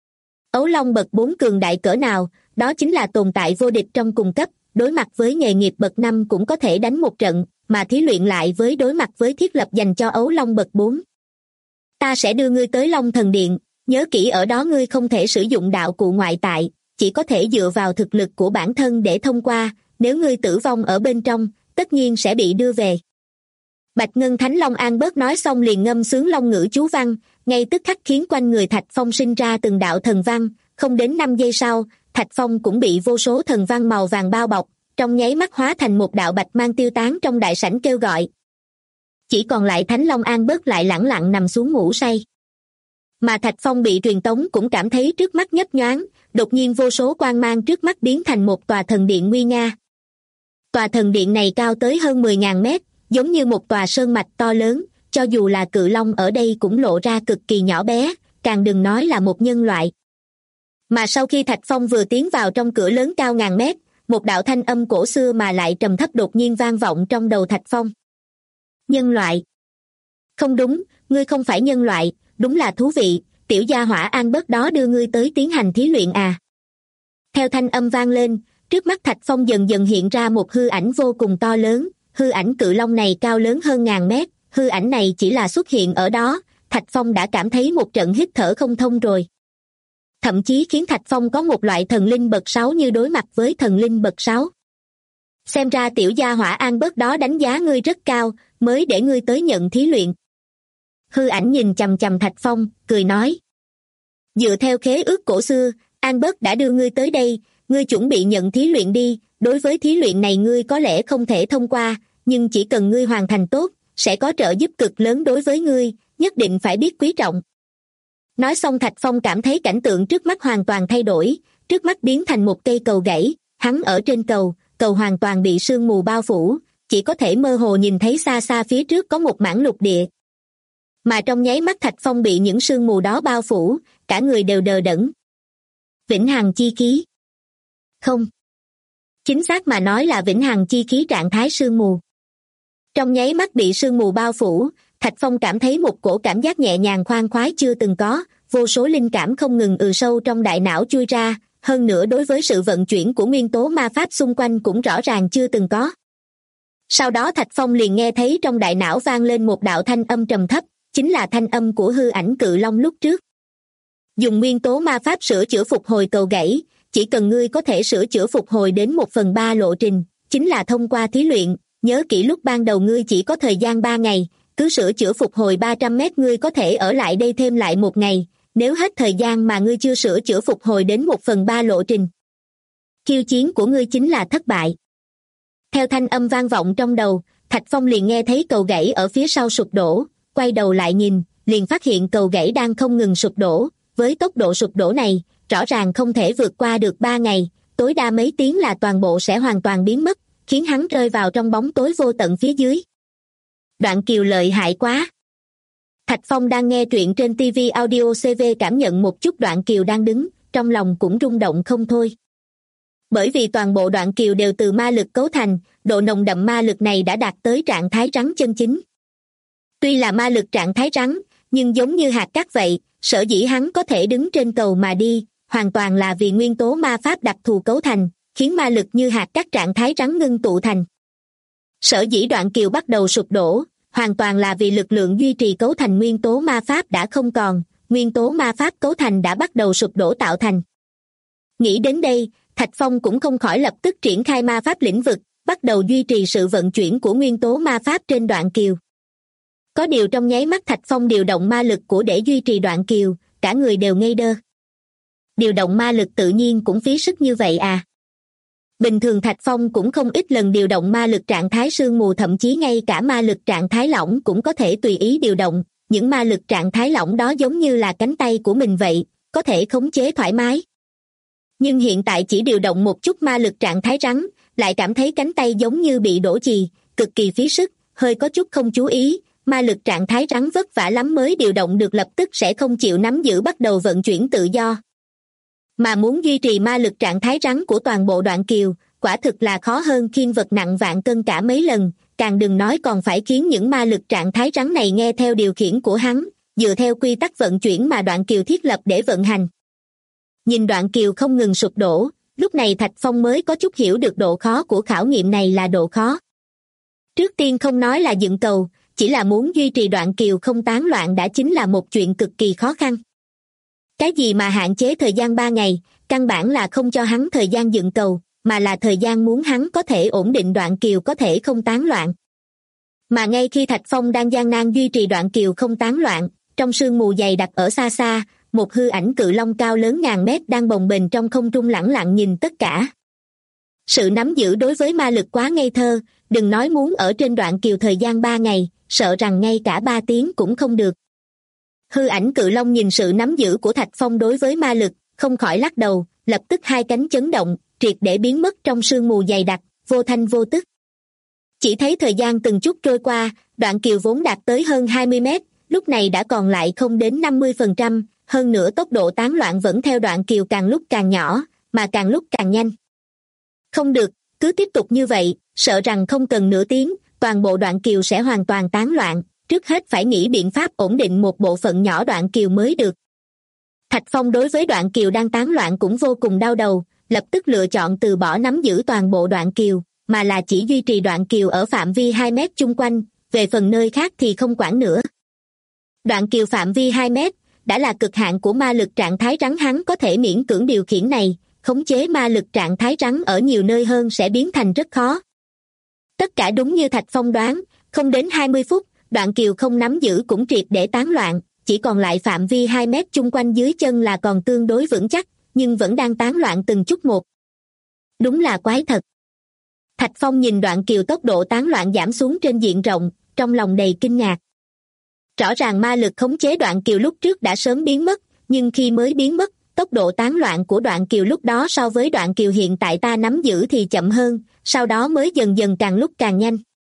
Ấu long bậc 4 cường đại cỡ nào, đó chính là tồn tại vô địch trong cùng cấp, đối mặt với nghề nghiệp bậc 5 cũng có thể đánh một trận, mà thí luyện lại với đối mặt với thiết lập dành cho ấu long bậc 4. Ta sẽ đưa ngươi tới Long Thần Điện, nhớ kỹ ở đó ngươi không thể sử dụng đạo cụ ngoại tại, chỉ có thể dựa vào thực lực của bản thân để thông qua, nếu ngươi tử vong ở bên trong, tất nhiên sẽ bị đưa về. Bạch Ngân Thánh Long An bớt nói xong liền ngâm sướng long ngữ chú văn, ngay tức khắc khiến quanh người Thạch Phong sinh ra từng đạo thần văn, không đến 5 giây sau, Thạch Phong cũng bị vô số thần văn màu vàng bao bọc, trong nháy mắt hóa thành một đạo bạch mang tiêu tán trong đại sảnh kêu gọi. Chỉ còn lại Thánh Long An bớt lại lẳng lặng nằm xuống ngủ say. Mà Thạch Phong bị truyền tống cũng cảm thấy trước mắt nhấp nhoáng, đột nhiên vô số quang mang trước mắt biến thành một tòa thần điện nguy nga. Tòa thần điện này cao tới hơn 10.000 mét, giống như một tòa sơn mạch to lớn, cho dù là cự long ở đây cũng lộ ra cực kỳ nhỏ bé, càng đừng nói là một nhân loại. Mà sau khi Thạch Phong vừa tiến vào trong cửa lớn cao ngàn mét, một đạo thanh âm cổ xưa mà lại trầm thấp đột nhiên vang vọng trong đầu Thạch Phong. Nhân loại. Không đúng, ngươi không phải nhân loại, đúng là thú vị, tiểu gia hỏa An bớt đó đưa ngươi tới tiến hành thí luyện à. Theo thanh âm vang lên, trước mắt Thạch Phong dần dần hiện ra một hư ảnh vô cùng to lớn, hư ảnh cự long này cao lớn hơn ngàn mét, hư ảnh này chỉ là xuất hiện ở đó, Thạch Phong đã cảm thấy một trận hít thở không thông rồi. Thậm chí khiến Thạch Phong có một loại thần linh bậc 6 như đối mặt với thần linh bậc 6. Xem ra tiểu gia hỏa An bớt đó đánh giá ngươi rất cao, mới để ngươi tới nhận thí luyện. Hư ảnh nhìn chằm chằm Thạch Phong, cười nói. Dựa theo khế ước cổ xưa, An bớt đã đưa ngươi tới đây, ngươi chuẩn bị nhận thí luyện đi, đối với thí luyện này ngươi có lẽ không thể thông qua, nhưng chỉ cần ngươi hoàn thành tốt, sẽ có trợ giúp cực lớn đối với ngươi, nhất định phải biết quý trọng. Nói xong Thạch Phong cảm thấy cảnh tượng trước mắt hoàn toàn thay đổi, trước mắt biến thành một cây cầu gãy, hắn ở trên cầu, cầu hoàn toàn bị sương mù bao phủ, chỉ có thể mơ hồ nhìn thấy xa xa phía trước có một mảng lục địa. Mà trong nháy mắt Thạch Phong bị những sương mù đó bao phủ, cả người đều đờ đẫn. Vĩnh hằng chi khí. Không. Chính xác mà nói là vĩnh hằng chi khí trạng thái sương mù. Trong nháy mắt bị sương mù bao phủ, Thạch Phong cảm thấy một cổ cảm giác nhẹ nhàng khoan khoái chưa từng có, vô số linh cảm không ngừng sâu trong đại não chui ra, hơn nữa đối với sự vận chuyển của nguyên tố ma pháp xung quanh cũng rõ ràng chưa từng có. Sau đó Thạch Phong liền nghe thấy trong đại não vang lên một đạo thanh âm trầm thấp, chính là thanh âm của hư ảnh cự long lúc trước. Dùng nguyên tố ma pháp sửa chữa phục hồi cầu gãy, chỉ cần ngươi có thể sửa chữa phục hồi đến 1/3 lộ trình, chính là thông qua thí luyện, nhớ kỹ lúc ban đầu ngươi chỉ có thời gian 3 ngày, cứ sửa chữa phục hồi 300 mét ngươi có thể ở lại đây thêm lại 1 ngày, nếu hết thời gian mà ngươi chưa sửa chữa phục hồi đến 1/3 lộ trình. Khiêu chiến của ngươi chính là thất bại. Theo thanh âm vang vọng trong đầu, Thạch Phong liền nghe thấy cầu gãy ở phía sau sụp đổ, quay đầu lại nhìn, liền phát hiện cầu gãy đang không ngừng sụp đổ, với tốc độ sụp đổ này, rõ ràng không thể vượt qua được 3 ngày, tối đa mấy tiếng là toàn bộ sẽ hoàn toàn biến mất, khiến hắn rơi vào trong bóng tối vô tận phía dưới. Đoạn kiều lợi hại quá. Thạch Phong đang nghe truyện trên TV Audio CV cảm nhận một chút đoạn kiều đang đứng, trong lòng cũng rung động không thôi. Bởi vì toàn bộ đoạn kiều đều từ ma lực cấu thành, độ nồng đậm ma lực này đã đạt tới trạng thái rắn chân chính. Tuy là ma lực trạng thái rắn, nhưng giống như hạt cát vậy, sở dĩ hắn có thể đứng trên cầu mà đi, hoàn toàn là vì nguyên tố ma pháp đặc thù cấu thành, khiến ma lực như hạt cát trạng thái rắn ngưng tụ thành. Sở dĩ đoạn kiều bắt đầu sụp đổ, hoàn toàn là vì lực lượng duy trì cấu thành nguyên tố ma pháp đã không còn, nguyên tố ma pháp cấu thành đã bắt đầu sụp đổ tạo thành. Nghĩ đến đây, Thạch Phong cũng không khỏi lập tức triển khai ma pháp lĩnh vực, bắt đầu duy trì sự vận chuyển của nguyên tố ma pháp trên đoạn kiều. Có điều trong nháy mắt Thạch Phong điều động ma lực của để duy trì đoạn kiều, cả người đều ngây đơ. Điều động ma lực tự nhiên cũng phí sức như vậy à? Bình thường Thạch Phong cũng không ít lần điều động ma lực trạng thái sương mù, thậm chí ngay cả ma lực trạng thái lỏng cũng có thể tùy ý điều động, những ma lực trạng thái lỏng đó giống như là cánh tay của mình vậy, có thể khống chế thoải mái. Nhưng hiện tại chỉ điều động một chút ma lực trạng thái rắn, lại cảm thấy cánh tay giống như bị đổ chì, cực kỳ phí sức, hơi có chút không chú ý, ma lực trạng thái rắn vất vả lắm mới điều động được lập tức sẽ không chịu nắm giữ bắt đầu vận chuyển tự do. Mà muốn duy trì ma lực trạng thái rắn của toàn bộ đoạn kiều, quả thực là khó hơn khiêng vật nặng vạn cân cả mấy lần, càng đừng nói còn phải khiến những ma lực trạng thái rắn này nghe theo điều khiển của hắn, dựa theo quy tắc vận chuyển mà đoạn kiều thiết lập để vận hành. Nhìn đoạn kiều không ngừng sụp đổ, lúc này Thạch Phong mới có chút hiểu được độ khó của khảo nghiệm này là độ khó. Trước tiên không nói là dựng cầu, chỉ là muốn duy trì đoạn kiều không tán loạn đã chính là một chuyện cực kỳ khó khăn. Cái gì mà hạn chế thời gian 3 ngày, căn bản là không cho hắn thời gian dựng cầu, mà là thời gian muốn hắn có thể ổn định đoạn kiều có thể không tán loạn. Mà ngay khi Thạch Phong đang gian nan duy trì đoạn kiều không tán loạn, trong sương mù dày đặc ở xa xa, một hư ảnh cự long cao lớn ngàn mét đang bồng bềnh trong không trung lẳng lặng nhìn tất cả. Sự nắm giữ đối với ma lực quá ngây thơ, đừng nói muốn ở trên đoạn kiều thời gian 3 ngày, sợ rằng ngay cả 3 tiếng cũng không được. Hư ảnh cự long nhìn sự nắm giữ của Thạch Phong đối với ma lực, không khỏi lắc đầu, lập tức hai cánh chấn động, triệt để biến mất trong sương mù dày đặc, vô thanh vô tức. Chỉ thấy thời gian từng chút trôi qua, đoạn kiều vốn đạt tới hơn 20 mét, lúc này đã còn lại không đến 50%, hơn nữa tốc độ tán loạn vẫn theo đoạn kiều càng lúc càng nhỏ, mà càng lúc càng nhanh. Không được, cứ tiếp tục như vậy, sợ rằng không cần nửa tiếng, toàn bộ đoạn kiều sẽ hoàn toàn tán loạn, trước hết phải nghĩ biện pháp ổn định một bộ phận nhỏ đoạn kiều mới được. Thạch Phong đối với đoạn kiều đang tán loạn cũng vô cùng đau đầu, lập tức lựa chọn từ bỏ nắm giữ toàn bộ đoạn kiều, mà là chỉ duy trì đoạn kiều ở phạm vi 2 mét chung quanh, về phần nơi khác thì không quản nữa. Đoạn kiều phạm vi 2 mét, đã là cực hạn của ma lực trạng thái rắn hắn có thể miễn cưỡng điều khiển này, khống chế ma lực trạng thái rắn ở nhiều nơi hơn sẽ biến thành rất khó. Tất cả đúng như Thạch Phong đoán, không đến 20 phút, đoạn kiều không nắm giữ cũng triệt để tán loạn, chỉ còn lại phạm vi 2 mét chung quanh dưới chân là còn tương đối vững chắc, nhưng vẫn đang tán loạn từng chút một. Đúng là quái thật. Thạch Phong nhìn đoạn kiều tốc độ tán loạn giảm xuống trên diện rộng, trong lòng đầy kinh ngạc. Rõ ràng ma lực khống chế đoạn kiều lúc trước đã sớm biến mất, nhưng khi mới biến mất, tốc độ tán loạn của đoạn kiều lúc đó so với đoạn kiều hiện tại ta nắm giữ thì chậm hơn, sau đó mới dần dần càng lúc càng nhanh.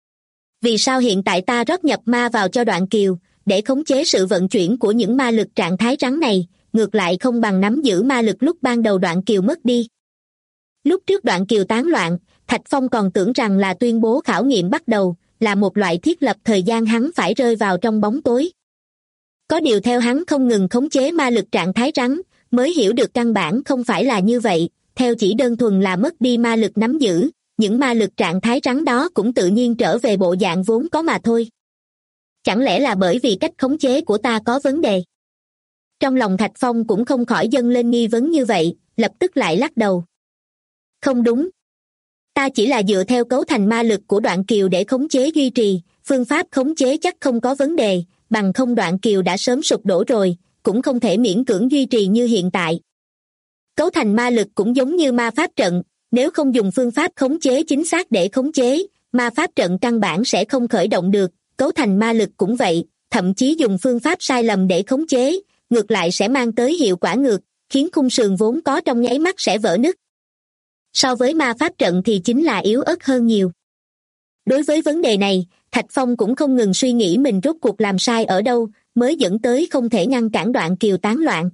Vì sao hiện tại ta rót nhập ma vào cho đoạn kiều, để khống chế sự vận chuyển của những ma lực trạng thái rắn này, ngược lại không bằng nắm giữ ma lực lúc ban đầu đoạn kiều mất đi. Lúc trước đoạn kiều tán loạn, Thạch Phong còn tưởng rằng là tuyên bố khảo nghiệm bắt đầu, là một loại thiết lập thời gian hắn phải rơi vào trong bóng tối. Có điều theo hắn không ngừng khống chế ma lực trạng thái rắn, mới hiểu được căn bản không phải là như vậy, theo chỉ đơn thuần là mất đi ma lực nắm giữ, những ma lực trạng thái rắn đó cũng tự nhiên trở về bộ dạng vốn có mà thôi. Chẳng lẽ là bởi vì cách khống chế của ta có vấn đề? Trong lòng Thạch Phong cũng không khỏi dâng lên nghi vấn như vậy, lập tức lại lắc đầu. Không đúng. Ta chỉ là dựa theo cấu thành ma lực của Đoạn Kiều để khống chế duy trì, phương pháp khống chế chắc không có vấn đề, bằng không Đoạn Kiều đã sớm sụp đổ rồi, cũng không thể miễn cưỡng duy trì như hiện tại. Cấu thành ma lực cũng giống như ma pháp trận, nếu không dùng phương pháp khống chế chính xác để khống chế, ma pháp trận căn bản sẽ không khởi động được, cấu thành ma lực cũng vậy, thậm chí dùng phương pháp sai lầm để khống chế, ngược lại sẽ mang tới hiệu quả ngược, khiến khung sườn vốn có trong nháy mắt sẽ vỡ nứt. So với ma pháp trận thì chính là yếu ớt hơn nhiều. Đối với vấn đề này, Thạch Phong cũng không ngừng suy nghĩ mình rốt cuộc làm sai ở đâu, mới dẫn tới không thể ngăn cản Đoạn Kiều tán loạn.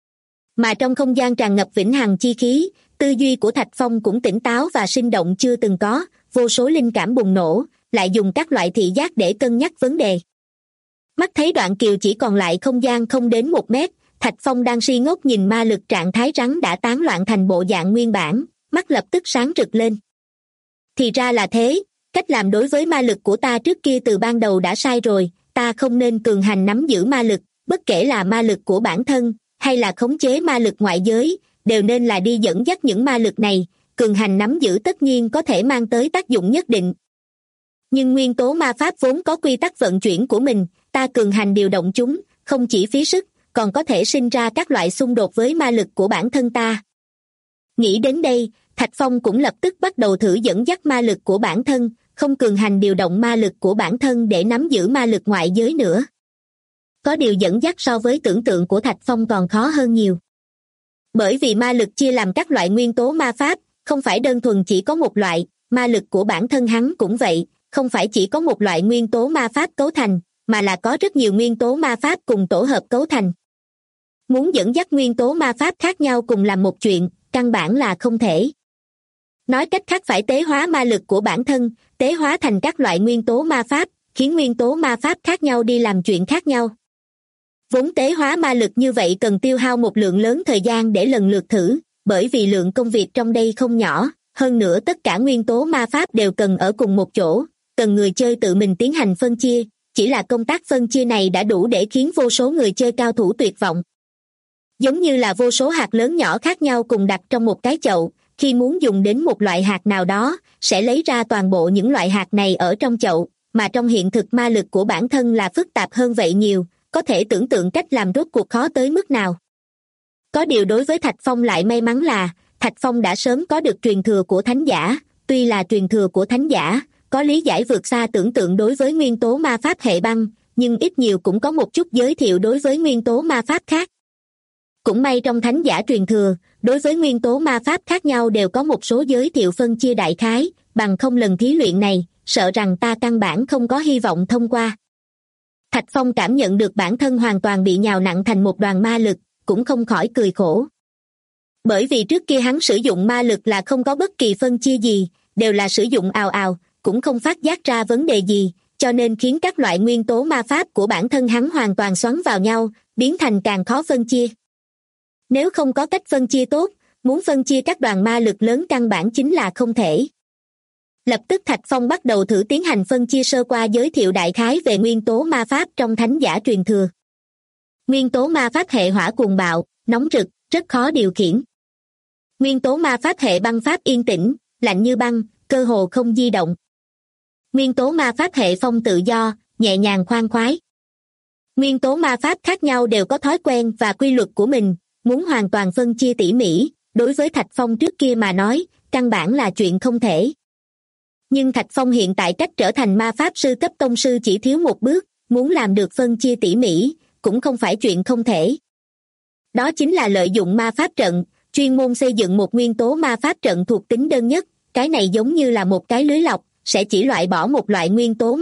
Mà trong không gian tràn ngập vĩnh hằng chi khí, tư duy của Thạch Phong cũng tỉnh táo và sinh động chưa từng có, vô số linh cảm bùng nổ, lại dùng các loại thị giác để cân nhắc vấn đề. Mắt thấy Đoạn Kiều chỉ còn lại không gian không đến 1 mét, Thạch Phong đang si ngốc nhìn ma lực trạng thái rắn đã tán loạn thành bộ dạng nguyên bản, mắt lập tức sáng rực lên. Thì ra là thế, cách làm đối với ma lực của ta trước kia từ ban đầu đã sai rồi, ta không nên cường hành nắm giữ ma lực, bất kể là ma lực của bản thân, hay là khống chế ma lực ngoại giới, đều nên là đi dẫn dắt những ma lực này, cường hành nắm giữ tất nhiên có thể mang tới tác dụng nhất định. Nhưng nguyên tố ma pháp vốn có quy tắc vận chuyển của mình, ta cường hành điều động chúng, không chỉ phí sức, còn có thể sinh ra các loại xung đột với ma lực của bản thân ta. Nghĩ đến đây, Thạch Phong cũng lập tức bắt đầu thử dẫn dắt ma lực của bản thân, không cường hành điều động ma lực của bản thân để nắm giữ ma lực ngoại giới nữa. Có điều dẫn dắt so với tưởng tượng của Thạch Phong còn khó hơn nhiều. Bởi vì ma lực chia làm các loại nguyên tố ma pháp, không phải đơn thuần chỉ có một loại, ma lực của bản thân hắn cũng vậy, không phải chỉ có một loại nguyên tố ma pháp cấu thành, mà là có rất nhiều nguyên tố ma pháp cùng tổ hợp cấu thành. Muốn dẫn dắt nguyên tố ma pháp khác nhau cùng làm một chuyện, căn bản là không thể. Nói cách khác phải tế hóa ma lực của bản thân, tế hóa thành các loại nguyên tố ma pháp, khiến nguyên tố ma pháp khác nhau đi làm chuyện khác nhau. Vốn tế hóa ma lực như vậy cần tiêu hao một lượng lớn thời gian để lần lượt thử, bởi vì lượng công việc trong đây không nhỏ, hơn nữa tất cả nguyên tố ma pháp đều cần ở cùng một chỗ, cần người chơi tự mình tiến hành phân chia, chỉ là công tác phân chia này đã đủ để khiến vô số người chơi cao thủ tuyệt vọng. Giống như là vô số hạt lớn nhỏ khác nhau cùng đặt trong một cái chậu, khi muốn dùng đến một loại hạt nào đó, sẽ lấy ra toàn bộ những loại hạt này ở trong chậu, mà trong hiện thực ma lực của bản thân là phức tạp hơn vậy nhiều, có thể tưởng tượng cách làm rốt cuộc khó tới mức nào. Có điều đối với Thạch Phong lại may mắn là, Thạch Phong đã sớm có được truyền thừa của thánh giả, tuy là truyền thừa của thánh giả, có lý giải vượt xa tưởng tượng đối với nguyên tố ma pháp hệ băng, nhưng ít nhiều cũng có một chút giới thiệu đối với nguyên tố ma pháp khác. Cũng may trong thánh giả truyền thừa, đối với nguyên tố ma pháp khác nhau đều có một số giới thiệu phân chia đại khái, bằng không lần thí luyện này, sợ rằng ta căn bản không có hy vọng thông qua. Thạch Phong cảm nhận được bản thân hoàn toàn bị nhào nặn thành một đoàn ma lực, cũng không khỏi cười khổ. Bởi vì trước kia hắn sử dụng ma lực là không có bất kỳ phân chia gì, đều là sử dụng ào ào, cũng không phát giác ra vấn đề gì, cho nên khiến các loại nguyên tố ma pháp của bản thân hắn hoàn toàn xoắn vào nhau, biến thành càng khó phân chia. Nếu không có cách phân chia tốt, muốn phân chia các đoàn ma lực lớn căn bản chính là không thể. Lập tức Thạch Phong bắt đầu thử tiến hành phân chia sơ qua giới thiệu đại khái về nguyên tố ma pháp trong thánh giả truyền thừa. Nguyên tố ma pháp hệ hỏa cuồng bạo, nóng rực, rất khó điều khiển. Nguyên tố ma pháp hệ băng pháp yên tĩnh, lạnh như băng, cơ hồ không di động. Nguyên tố ma pháp hệ phong tự do, nhẹ nhàng khoan khoái. Nguyên tố ma pháp khác nhau đều có thói quen và quy luật của mình, muốn hoàn toàn phân chia tỉ mỉ, đối với Thạch Phong trước kia mà nói, căn bản là chuyện không thể. Nhưng Thạch Phong hiện tại cách trở thành ma pháp sư cấp tông sư chỉ thiếu một bước, muốn làm được phân chia tỉ mỉ, cũng không phải chuyện không thể. Đó chính là lợi dụng ma pháp trận, chuyên môn xây dựng một nguyên tố ma pháp trận thuộc tính đơn nhất, cái này giống như là một cái lưới lọc, sẽ chỉ loại bỏ một loại nguyên tố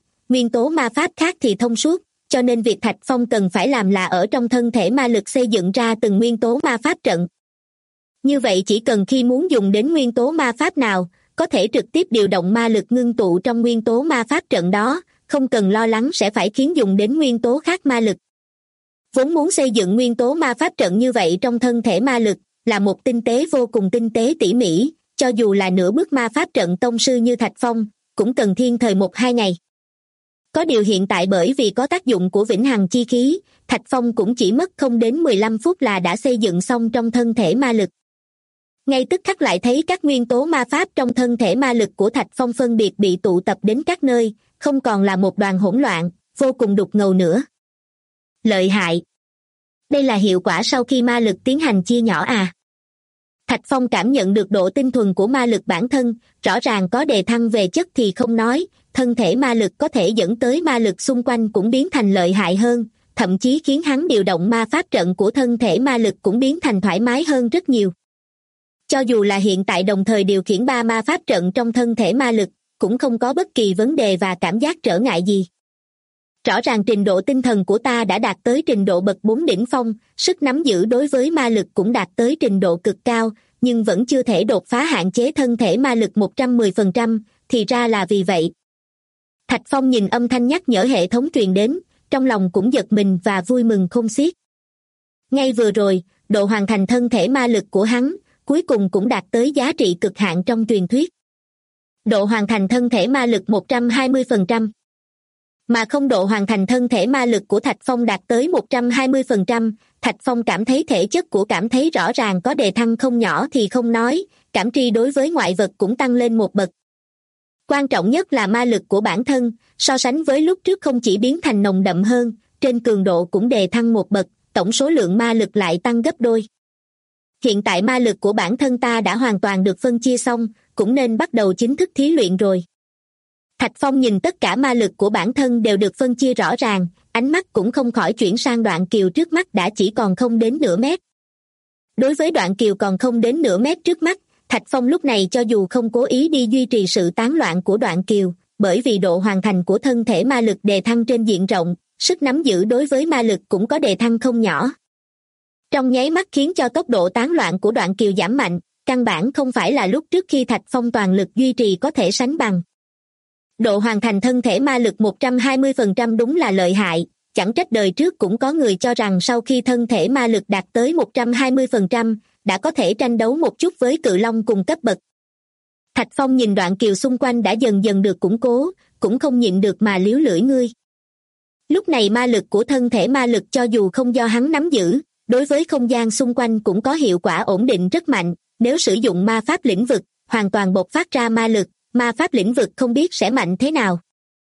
ma pháp khác thì thông suốt, cho nên việc Thạch Phong cần phải làm là ở trong thân thể ma lực xây dựng ra từng nguyên tố ma pháp trận. Như vậy chỉ cần khi muốn dùng đến nguyên tố ma pháp nào, có thể trực tiếp điều động ma lực ngưng tụ trong nguyên tố ma pháp trận đó, không cần lo lắng sẽ phải khiến dùng đến nguyên tố khác ma lực. Vốn muốn xây dựng nguyên tố ma pháp trận như vậy trong thân thể ma lực, là một tinh tế vô cùng tinh tế tỉ mỉ, cho dù là nửa bước ma pháp trận tông sư như Thạch Phong, cũng cần thiên thời 1-2 ngày. Có điều hiện tại bởi vì có tác dụng của vĩnh hằng chi khí, Thạch Phong cũng chỉ mất không đến 15 phút là đã xây dựng xong trong thân thể ma lực. Ngay tức khắc lại thấy các nguyên tố ma pháp trong thân thể ma lực của Thạch Phong phân biệt bị tụ tập đến các nơi, không còn là một đoàn hỗn loạn, vô cùng đục ngầu nữa. Lợi hại! Đây là hiệu quả sau khi ma lực tiến hành chia nhỏ à? Thạch Phong cảm nhận được độ tinh thuần của ma lực bản thân, rõ ràng có đề thăng về chất thì không nói, thân thể ma lực có thể dẫn tới ma lực xung quanh cũng biến thành lợi hại hơn, thậm chí khiến hắn điều động ma pháp trận của thân thể ma lực cũng biến thành thoải mái hơn rất nhiều. Cho dù là hiện tại đồng thời điều khiển 3 ma pháp trận trong thân thể ma lực, cũng không có bất kỳ vấn đề và cảm giác trở ngại gì. Rõ ràng trình độ tinh thần của ta đã đạt tới trình độ bậc 4 đỉnh phong, sức nắm giữ đối với ma lực cũng đạt tới trình độ cực cao, nhưng vẫn chưa thể đột phá hạn chế thân thể ma lực 110%, thì ra là vì vậy. Thạch Phong nhìn âm thanh nhắc nhở hệ thống truyền đến, trong lòng cũng giật mình và vui mừng khôn xiết. Ngay vừa rồi, độ hoàn thành thân thể ma lực của hắn, cuối cùng cũng đạt tới giá trị cực hạn trong truyền thuyết. Độ hoàn thành thân thể ma lực 120%. Mà không độ hoàn thành thân thể ma lực của Thạch Phong đạt tới 120%, Thạch Phong cảm thấy thể chất của cảm thấy rõ ràng có đề thăng không nhỏ thì không nói, cảm tri đối với ngoại vật cũng tăng lên một bậc. Quan trọng nhất là ma lực của bản thân, so sánh với lúc trước không chỉ biến thành nồng đậm hơn, trên cường độ cũng đề thăng một bậc, tổng số lượng ma lực lại tăng gấp đôi. Hiện tại ma lực của bản thân ta đã hoàn toàn được phân chia xong, cũng nên bắt đầu chính thức thí luyện rồi. Thạch Phong nhìn tất cả ma lực của bản thân đều được phân chia rõ ràng, ánh mắt cũng không khỏi chuyển sang đoạn kiều trước mắt đã chỉ còn không đến nửa mét. Đối với đoạn kiều còn không đến nửa mét trước mắt, Thạch Phong lúc này cho dù không cố ý đi duy trì sự tán loạn của đoạn kiều, bởi vì độ hoàn thành của thân thể ma lực đề thăng trên diện rộng, sức nắm giữ đối với ma lực cũng có đề thăng không nhỏ. Trong nháy mắt khiến cho tốc độ tán loạn của đoạn kiều giảm mạnh, căn bản không phải là lúc trước khi Thạch Phong toàn lực duy trì có thể sánh bằng. Độ hoàn thành thân thể ma lực 120% đúng là lợi hại, chẳng trách đời trước cũng có người cho rằng sau khi thân thể ma lực đạt tới 120%, đã có thể tranh đấu một chút với cự long cùng cấp bậc. Thạch Phong nhìn đoạn kiều xung quanh đã dần dần được củng cố, cũng không nhịn được mà liếu lưỡi ngươi. Lúc này ma lực của thân thể ma lực cho dù không do hắn nắm giữ, đối với không gian xung quanh cũng có hiệu quả ổn định rất mạnh, nếu sử dụng ma pháp lĩnh vực, hoàn toàn bộc phát ra ma lực, ma pháp lĩnh vực không biết sẽ mạnh thế nào.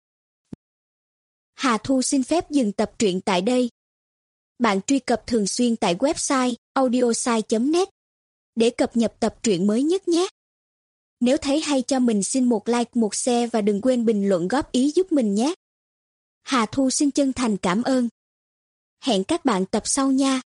Hà Thu xin phép dừng tập truyện tại đây. Bạn truy cập thường xuyên tại website audiosai.net để cập nhật tập truyện mới nhất nhé. Nếu thấy hay cho mình xin một like, một share và đừng quên bình luận góp ý giúp mình nhé. Hà Thu xin chân thành cảm ơn. Hẹn các bạn tập sau nha.